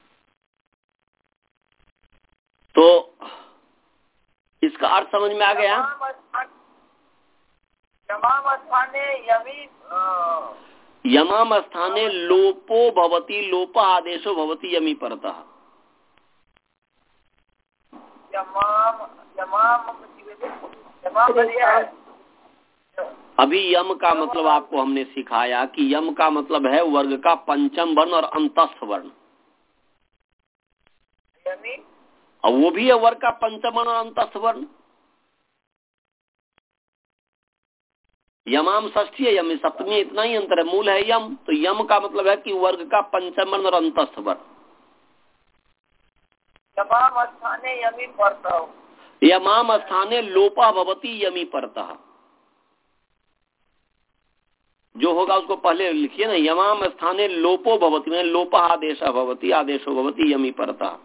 तो इसका अर्थ समझ में आ गया? यमाम स्थाने यमी यमाम स्थाने लोपो भवति लोप आदेशो भवति यमी परतः। यमाम यमाम यमाम अभी यम का मतलब आपको हमने सिखाया कि यम का मतलब है वर्ग का पंचम वर्ण और अंतस्थ वर्ण, और वो भी है वर्ग का पंचम वर्ण और अंतस्थ वर्ण। यमाम षष्ठी है, यम सप्तमी, इतना ही अंतर है, मूल है यम। तो यम का मतलब है कि वर्ग का पंचम वर्ण और अंतस्थ वर्ण। यमाम स्थाने यमी परतः, यमाम स्थाने लोपा भवति यमी परतः, जो होगा उसको पहले लिखिए ना। यमाम स्थाने लोपो भवति में लोपा आदेश भवति आदेशो भवति यमी परतः।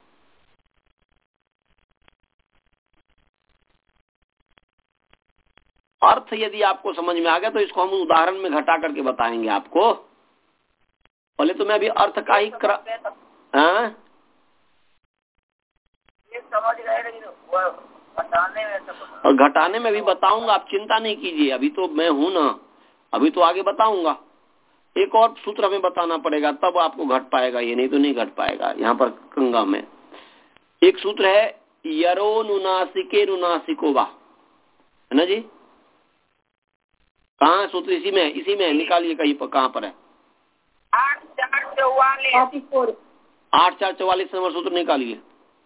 अर्थ यदि आपको समझ में आ गया तो इसको हम उदाहरण में घटा करके बताएंगे आपको। पहले तो मैं अभी अर्थ का ही करा हाँ? ये समझ गए, लेकिन घटाने में और घटाने में भी बताऊंगा, आप चिंता नहीं कीजिए। अभी तो मैं हूं ना, अभी तो आगे बताऊंगा। एक और सूत्र हमें बताना पड़ेगा तब आपको घट पाएगा, ये नहीं तो नहीं घट पाएगा। यहाँ पर गंगा में एक सूत्र है यरो नुनासिके नुनासिको वा, है ना जी? कहाँ सूत्र? इसी में इसी में निकालिए कहीं पर, कहाँ पर है? आठ चार चौवालीस आठ चार चौवालीस नंबर सूत्र निकालिए।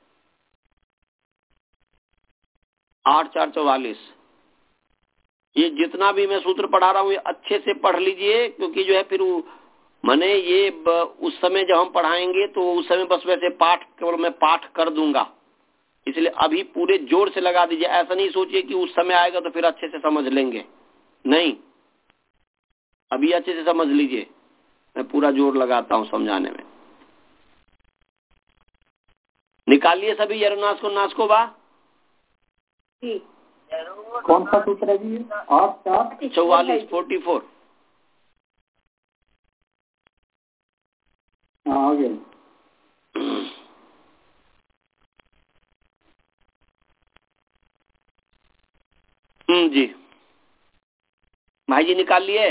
आठ चार चौवालीस। ये जितना भी मैं सूत्र पढ़ा रहा हूँ ये अच्छे से पढ़ लीजिए, क्योंकि जो है फिर मैंने ये उस समय जब हम पढ़ाएंगे तो उस समय बस वैसे पाठ केवल मैं पाठ कर दूंगा, इसलिए अभी पूरे जोर से लगा दीजिए। ऐसा नहीं सोचिए कि उस समय आएगा तो फिर अच्छे से समझ लेंगे, नहीं, अभी अच्छे से समझ लीजिए। मैं पूरा जोर लगाता हूँ समझाने में। निकालिए सभी यरुनाश को नाश को बा। कौन सा सूत्र है जी? आठ चार चौवालीस फोर्टी फोर। हाँ आ गया। हम्म जी भाई जी निकाल लिए।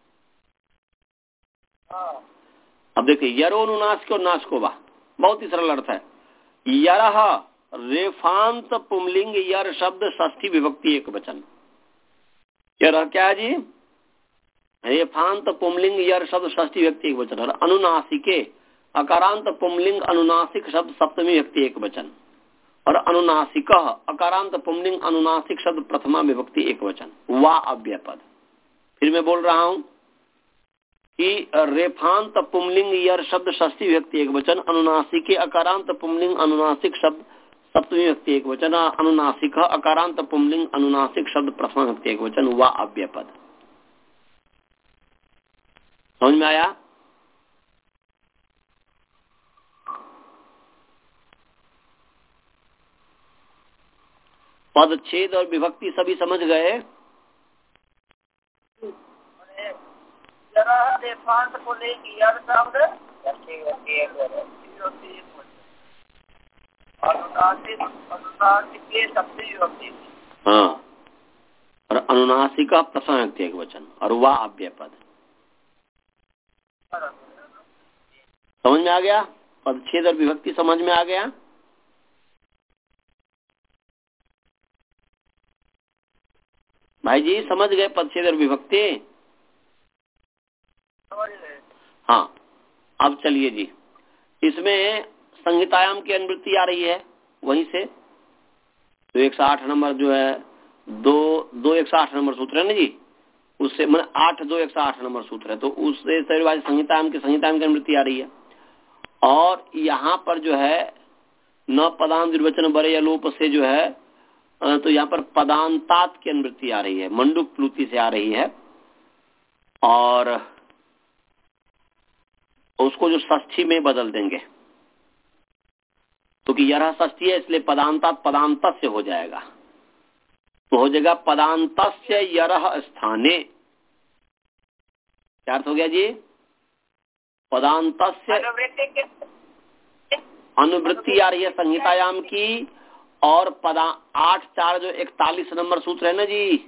अब देखिए यरोनुनाश को नाश को बा, बहुत ही सरल अर्थ है। यरह रेफांत पुमलिंग यर शब्द षष्ठी विभक्ति एक वचन। यरह क्या है जी? रेफांत पुमलिंग यर शब्द षष्ठी विभक्ति एक वचन। और अनुनासिके अकारांत पुमलिंग अनुनासिक शब्द सप्तमी विभक्ति एक वचन। और अनुनासिक अकारांत पुमलिंग अनुनासिक शब्द प्रथमा विभक्ति एक वचन। वा अव्ययपद। फिर मैं बोल रहा हूं कि रेफांत पुमलिंग यर शब्द षष्ठी विभक्ति एक वचन, अनुनासिके अकारांत पुमलिंग अनुनासिक शब्द सप्तमी विभक्ति एक वचन, अनुनासिक अकारांत पुमलिंग अनुनासिक शब्द प्रथमा विभक्ति एक वचन। वा अव्ययपद। समझ में आया? पद छेद और विभक्ति सभी समझ गए? हाँ, और अनुनासिका प्रथमा विभक्ति एक वचन और वा अव्ययपद। समझ में आ गया? पद छेद और विभक्ति समझ में आ गया? भाई जी समझ गए पदच्छेद और विभक्ति? समझ गए। हाँ, अब चलिए जी, इसमें संहितायाम की अनुवृत्ति आ रही है वहीं से, तो एक सौ आठ नंबर जो है दो दो एक सौ आठ नंबर सूत्र है ना जी, उससे मतलब आठ दो एक सौ आठ नंबर सूत्र है, तो उससे संहितायाम की संहितायाम की अनुवृत्ति आ रही है। और यहाँ पर जो है न पदांत निर्वचन बड़े या लोप से जो है, तो यहाँ पर पदांतात की अनुवृत्ति आ रही है, मंडूक प्लूति से आ रही है, और उसको जो षष्ठी में बदल देंगे, क्योंकि तो यह षष्ठी है इसलिए पदांतात पदांत से हो जाएगा, तो हो जाएगा पदांतस्य यरह स्थाने। क्या अर्थ हो गया जी? पदांतस्य अनुवृत्ति आ रही है संहितायाम की, और पदा आठ चार जो इकतालीस नंबर सूत्र है ना जी,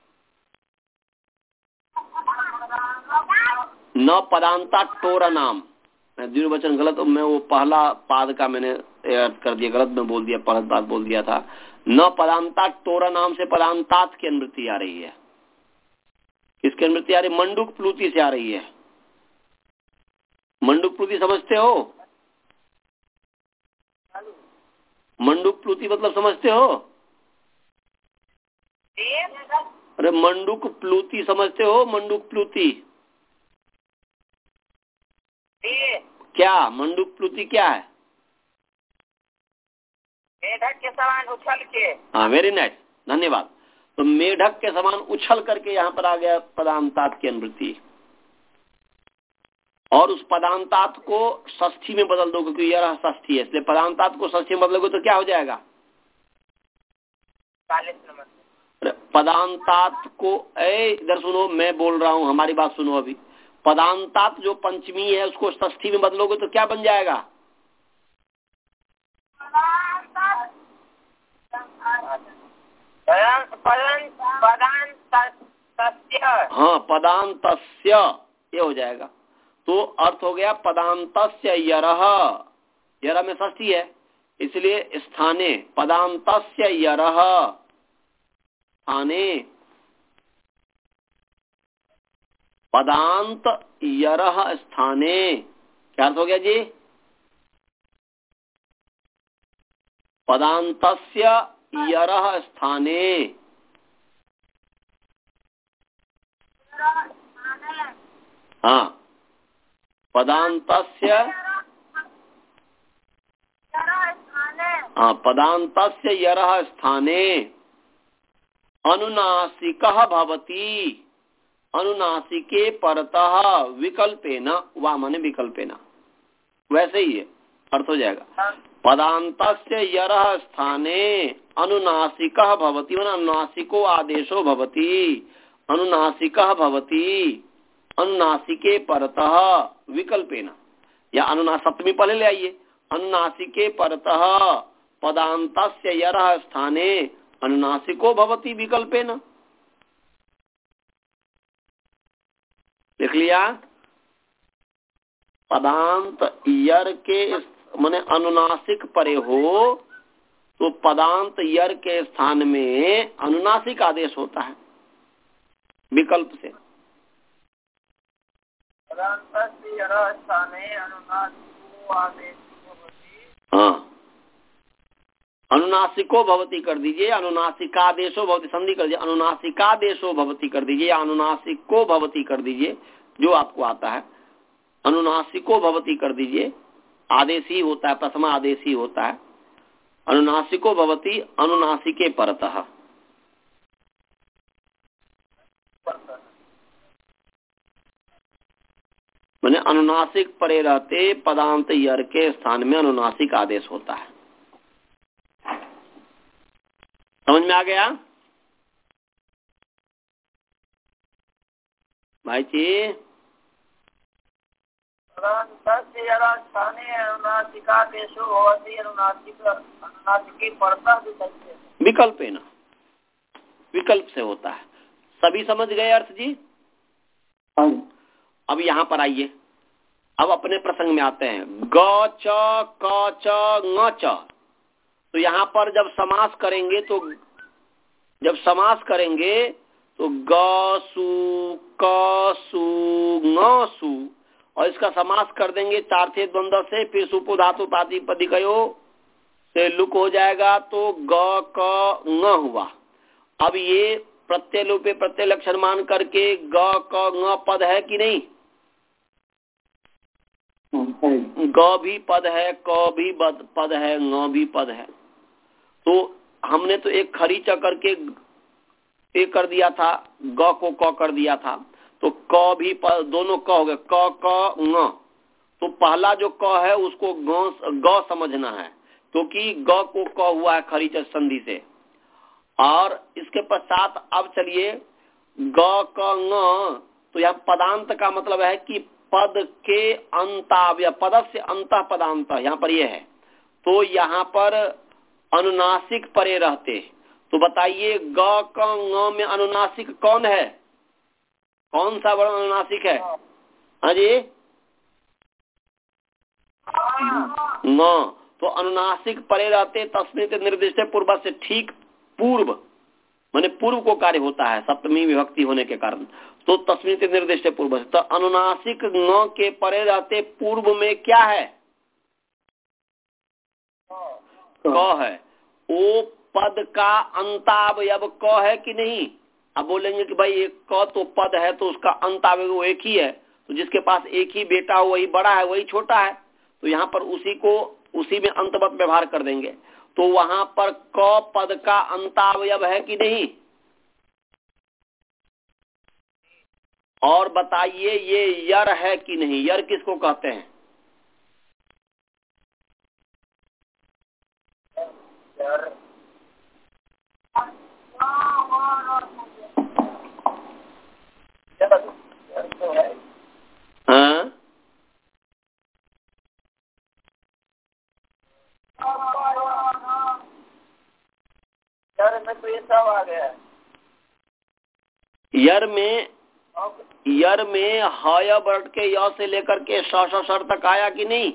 न पदांता टोरा नाम, मैं द्विवचन गलत, मैं वो पहला पाद का मैंने ऐड कर दिया, गलत में बोल दिया, पहला पाद बोल दिया था। न पदांता टोरा नाम से पदांतात की अनुवृत्ति आ रही है। किसकी अनुवृत्ति आ रही है? मंडूक प्लूति से आ रही है। मंडूक प्लूति समझते हो? मंडूक प्लूति मतलब समझते हो? अरे मंडूक प्लूति समझते हो? मंडूक प्लूति क्या? मंडूक प्लूति क्या है? मेढक के समान उछल के। हाँ, वेरी नाइस, धन्यवाद। तो मेढक के समान उछल करके यहाँ पर आ गया पदांतात की अनुवृत्ति, और उस पदांतात को षष्ठी में बदल दो, क्योंकि यह षष्ठी है इसलिए पदांतात को षष्ठी में बदलोगे तो क्या हो जाएगा? चालीस नंबर। पदांतात को, ए इधर सुनो, मैं बोल रहा हूँ, हमारी बात सुनो अभी। पदांतात जो पंचमी है उसको षष्ठी में बदलोगे तो क्या बन जाएगा? हाँ, पदांतस्य, ये हो जाएगा। तो अर्थ हो गया पदांतस्य यरह, यरह में षष्ठी है इसलिए स्थाने पदांतस्य यरह स्थाने, पदांत यरह स्थाने। क्या अर्थ हो गया जी? पदांतस्य यरह स्थाने। हाँ, पदांतस्य, हाँ, पदांतस्य यरह स्थाने अनुनासिकः भवति, अनुनासिके परतः विकल्पेन, वा माने विकल्पेन, वैसे ही है, अर्थ हो जाएगा। पदांतस्य यरह स्थाने अनुनासिकः भवति, माने अनुनासिको आदेशो भवति, अनुनासिकः भवति अनुनासिके परतः विकल्पेन, या अनुना सप्तमी पहले ले आइए, अनुनासिके परतः पदांतस्य यरह स्थाने अनुनासिको भवति विकल्पेन। लिख लिया? पदांत यर के माने अनुनासिक परे हो तो पदांत यर के स्थान में अनुनासिक आदेश होता है विकल्प से। हाँ, अनुनासिको भवति कर दीजिए, अनुनासिकादेशो भवति संधि कर दीजिए, अनुनासिकादेशो भवति कर दीजिए, या अनुनासिको भवति कर दीजिए, जो आपको आता है। अनुनासिको भवति कर दीजिए, आदेश ही होता है, प्रथमा आदेश ही होता है। अनुनासिको भवति अनुनासिके परतः, माने अनुनासिक परे रहते पदांत यर के स्थान में अनुनासिक आदेश होता है। समझ में आ गया भाई जी? विकल्प है ना, विकल्प से होता है। सभी समझ गए अर्थ जी? अब यहाँ पर आइए, अब अपने प्रसंग में आते हैं। ग च क च ङ च, तो यहाँ पर जब समास करेंगे तो जब समास करेंगे तो ग सु क सु ङ सु, और इसका समास कर देंगे चार थे द्वंद्व से, फिर सुपो धातु प्रातिपदिकयो से लुक हो जाएगा, तो ग क ङ हुआ। अब ये प्रत्यय लोपे प्रत्यय लक्षण मान करके ग क ङ पद है कि नहीं? ग भी पद है, क भी पद है, ङ भी पद है। तो हमने तो एक खरी च करके एक कर दिया था, ग को क कर दिया था, तो क भी पद, दोनों क हो गए, क क ङ। तो पहला जो क है उसको ग ग समझना है, क्योंकि ग को क हुआ है खरी च संधि से। और इसके पश्चात अब चलिए ग क ङ, तो यह पदांत का मतलब है कि पद के अंताव या पद से अंत पदांत, यहाँ पर यह है। तो यहाँ पर अनुनासिक परे रहते, तो बताइए ग क ङ में अनुनासिक कौन है? कौन सा वर्ण अनुनासिक है? हाँ जी, न। तो अनुनासिक परे रहते तस्मित निर्दिष्ट पूर्व से ठीक पूर्व, माने पूर्व को कार्य होता है सप्तमी विभक्ति होने के कारण, तो तस्मित निर्दिष्ट पूर्व से। तो अनुनासिक न के परे रहते पूर्व में क्या है? क है। ओ पद का अंतावयव क है कि नहीं? अब बोलेंगे कि भाई एक क तो पद है तो उसका अंतावयव वो एक ही है, तो जिसके पास एक ही बेटा हो वही बड़ा है वही छोटा है, तो यहाँ पर उसी को उसी में अंतवत व्यवहार कर देंगे। तो वहां पर क पद का अंतावयव है कि नहीं? और बताइए ये यर है कि नहीं? यर किसको कहते हैं? हाँ, यार में तो ये सब आ गया। यर में यर में हय वर्ण के य से लेकर के श श सर तक आया कि नहीं?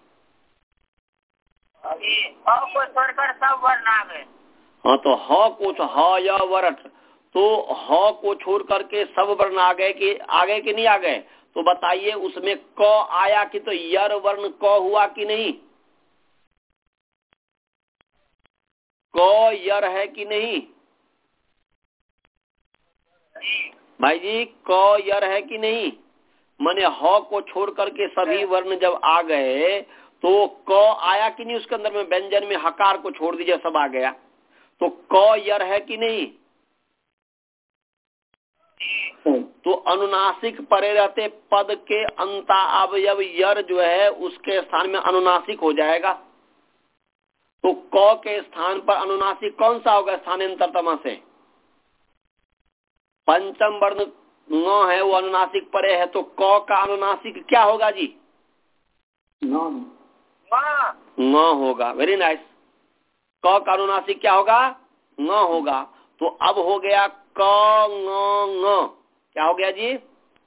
को छोड़कर सब वर्ण आ गए। हाँ, तो ह को ह य वर्ण, तो ह को छोड़ करके सब वर्ण आ गए कि आ गए कि नहीं आ गए? तो बताइए उसमें क आया कि तो यर वर्ण क हुआ कि नहीं? क यर है कि नहीं भाई जी? क यर है कि नहीं? माने ह को छोड़ करके सभी वर्ण जब आ गए तो क आया कि नहीं? उसके अंदर में व्यंजन में हकार को छोड़ दीजिए सब आ गया, तो क यर है कि नहीं? तो अनुनासिक परे रहते पद के अंता अवयव यर जो है उसके स्थान में अनुनासिक हो जाएगा। तो क के स्थान पर अनुनासिक कौन सा होगा स्थानांतरतमा से? पंचम वर्ण ङ है वो अनुनासिक परे है, तो क का अनुनासिक क्या होगा जी? ङ होगा। Very nice. क का अनुनासिक क्या होगा? ङ होगा। तो अब हो गया क ङ ङ, क्या हो गया जी?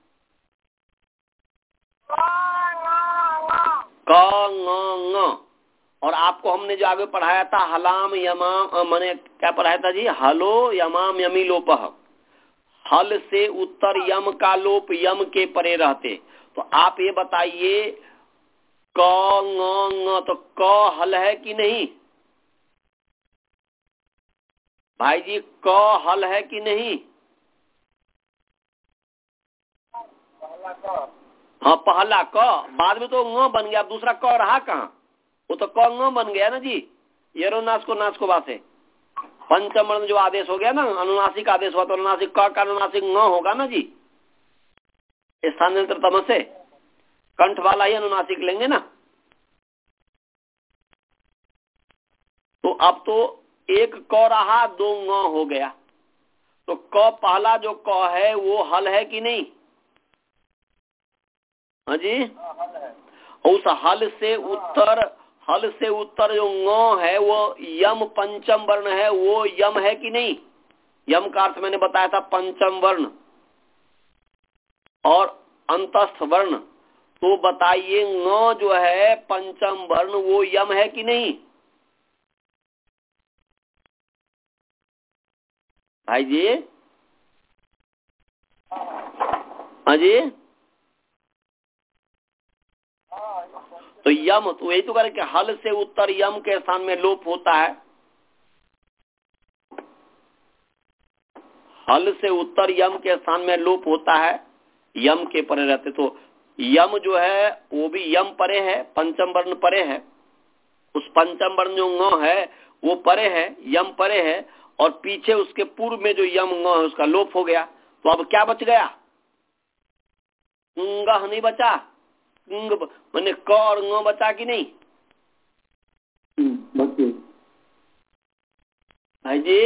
क ङ ङ। और आपको हमने जो आगे पढ़ाया था हलाम यमाम, मैंने क्या पढ़ाया था जी? हलो यमाम यमी लोपह, हल से उत्तर यम का लोप यम के परे रहते। तो आप ये बताइए क ङ ङ, तो क हल है कि नहीं भाई जी? क हल है कि नहीं? हाँ, पहला क, बाद में तो ङ बन गया, दूसरा क रहा कहाँ? वो तो क ङ बन गया ना जी, येरो नाश को नाश को बासे। पंचम वर्ण जो आदेश हो गया ना, अनुनासिक आदेश हुआ, तो अनुनासिक क का अनुनासिक ङ होगा ना जी, स्थानांतर तम से कंठ वाला ही अनुनासिक लेंगे ना। तो अब तो एक क रहा, दो ङ हो गया, तो क पहला जो क है वो हल है कि नहीं? हाँ जी, उस हल से उत्तर हल से उत्तर जो ङ है वो यम पंचम वर्ण है, वो यम है कि नहीं? यम का अर्थ मैंने बताया था पंचम वर्ण और अंतस्थ वर्ण। तो बताइए ङ जो है पंचम वर्ण वो यम है कि नहीं भाई जी? हाँ जी, तो यम, तो यही तो करें कि हल से उत्तर यम के स्थान में लोप होता है। हल से उत्तर यम के स्थान में लोप होता है, यम के परे रहते। तो यम जो है वो भी यम परे है, पंचम वर्ण परे है। उस पंचम वर्ण जो ङ है वो परे है, यम परे है, और पीछे उसके पूर्व में जो यम ङ है उसका लोप हो गया। तो अब क्या बच गया? ंगह नहीं बचा, ंग मैंने क और ङ बचा कि नहीं भाई जी?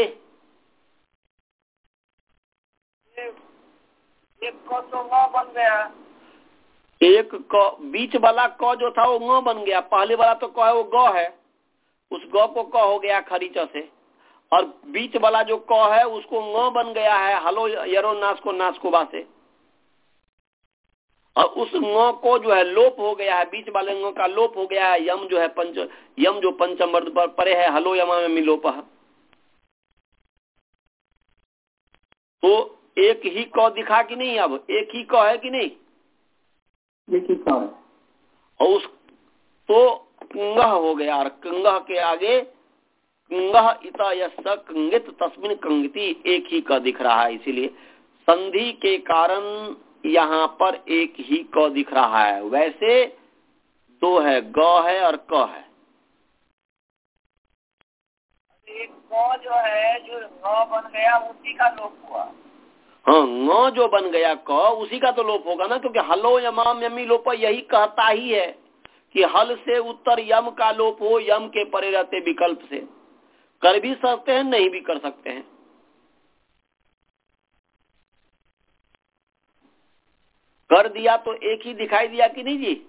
एक को तो ङ बन गया, एक क बीच वाला क जो था वो ङ बन गया, पहले वाला तो क है वो ग है, उस ग को क हो गया खरीचा से, और बीच वाला जो क है उसको ङ बन गया है हलो यरो नास को नास को बा से, और उस ङ को जो है लोप हो गया है, बीच वाले ङ का लोप हो गया है। यम जो है पंच यम जो पंचम वर्ण पर परे है, हलो यमा में मिलोप। तो एक ही क दिखा कि नहीं? अब एक ही क है कि नहीं? एक ही क है। और उस तो कंगह हो गया, और कंगह के आगे कंगह इता यस्स कंगित तस्मिन कंगिति, एक ही क दिख रहा है। इसीलिए संधि के कारण यहाँ पर एक ही क दिख रहा है। वैसे दो है, ग है और क है। एक क जो है जो ङ बन गया उसी का लोप हुआ। हाँ, ङ जो बन गया क उसी का तो लोप होगा ना, क्योंकि हलो यमाम यमी लोप यही कहता ही है कि हल से उत्तर यम का लोप हो, यम के परे रहते विकल्प से। कर भी सकते हैं, नहीं भी कर सकते हैं। कर दिया तो एक ही दिखाई दिया कि नहीं जी?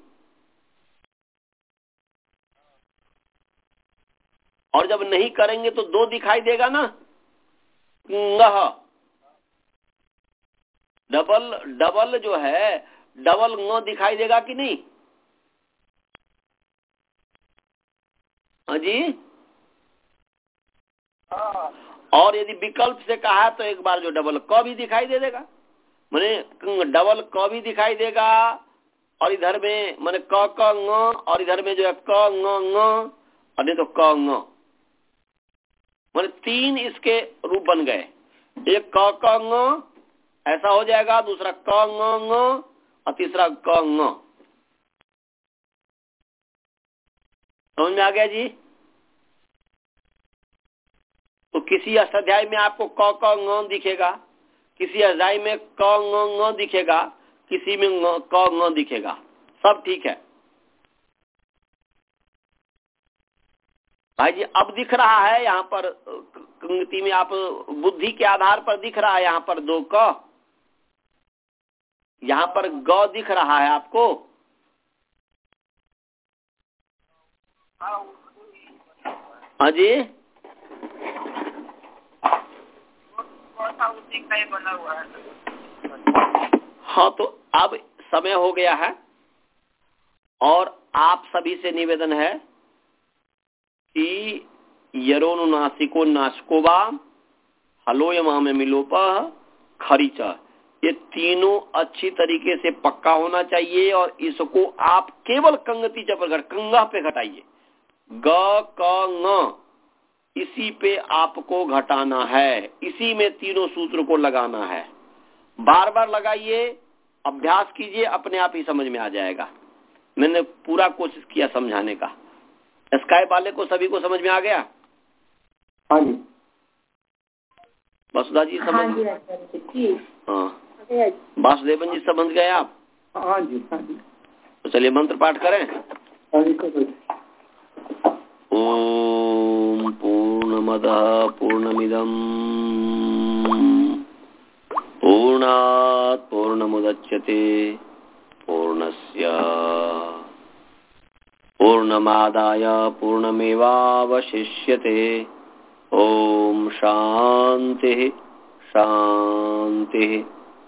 और जब नहीं करेंगे तो दो दिखाई देगा ना, ंगह डबल डबल जो है डबल ङ दिखाई देगा कि नहीं? हाँ जी। और यदि विकल्प से कहा तो एक बार जो डबल क भी दिखाई दे देगा, माने डबल क भी दिखाई देगा, और इधर में माने क क ङ, और इधर में जो है क ङ ङ, और नहीं तो क ङ, माने तीन इसके रूप बन गए। एक क क ङ ऐसा हो जाएगा, दूसरा क ङ ङ, और तीसरा क ङ। समझ में आ गया जी? तो किसी अष्टाध्याय में आपको क क ङ दिखेगा, किसी अध्याय में क ङ ङ दिखेगा, किसी में ङ क ङ दिखेगा, सब ठीक है भाई जी। अब दिख रहा है यहाँ पर कंगति में, आप बुद्धि के आधार पर दिख रहा है यहाँ पर दो क, यहाँ पर ग दिख रहा है आपको। हाँ जी, उसी का ही बना हुआ है। हाँ, तो अब समय हो गया है, और आप सभी से निवेदन है कि यरोनु नासिको नाशकोबा हलो यमाम मिलोप खरीच, ये तीनों अच्छी तरीके से पक्का होना चाहिए, और इसको आप केवल कंगति चपर कंगा पे घटाइए। ग क ङ इसी पे आपको घटाना है, इसी में तीनों सूत्र को लगाना है। बार बार लगाइए, अभ्यास कीजिए, अपने आप ही समझ में आ जाएगा। मैंने पूरा कोशिश किया समझाने का। स्काई वाले को सभी को समझ में आ गया? हाँ जी। वसुधा जी समझ? हाँ जी। हाँ, वासुदेवन जी समझ गए आप? हाँ जी, हाँ जी। तो चलिए मंत्र पाठ करें। हाँ जी। ओम पूर्णमदः पूर्णमिदं पूर्णात् पूर्णमुदच्यते पूर्णस्य पूर्णमादाय पूर्णमेवावशिष्यते। ओम शांति शांति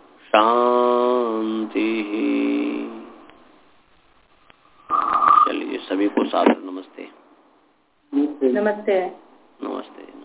शांति। चलिए सभी को सादर नमस्ते। नमस्ते। नमस्ते।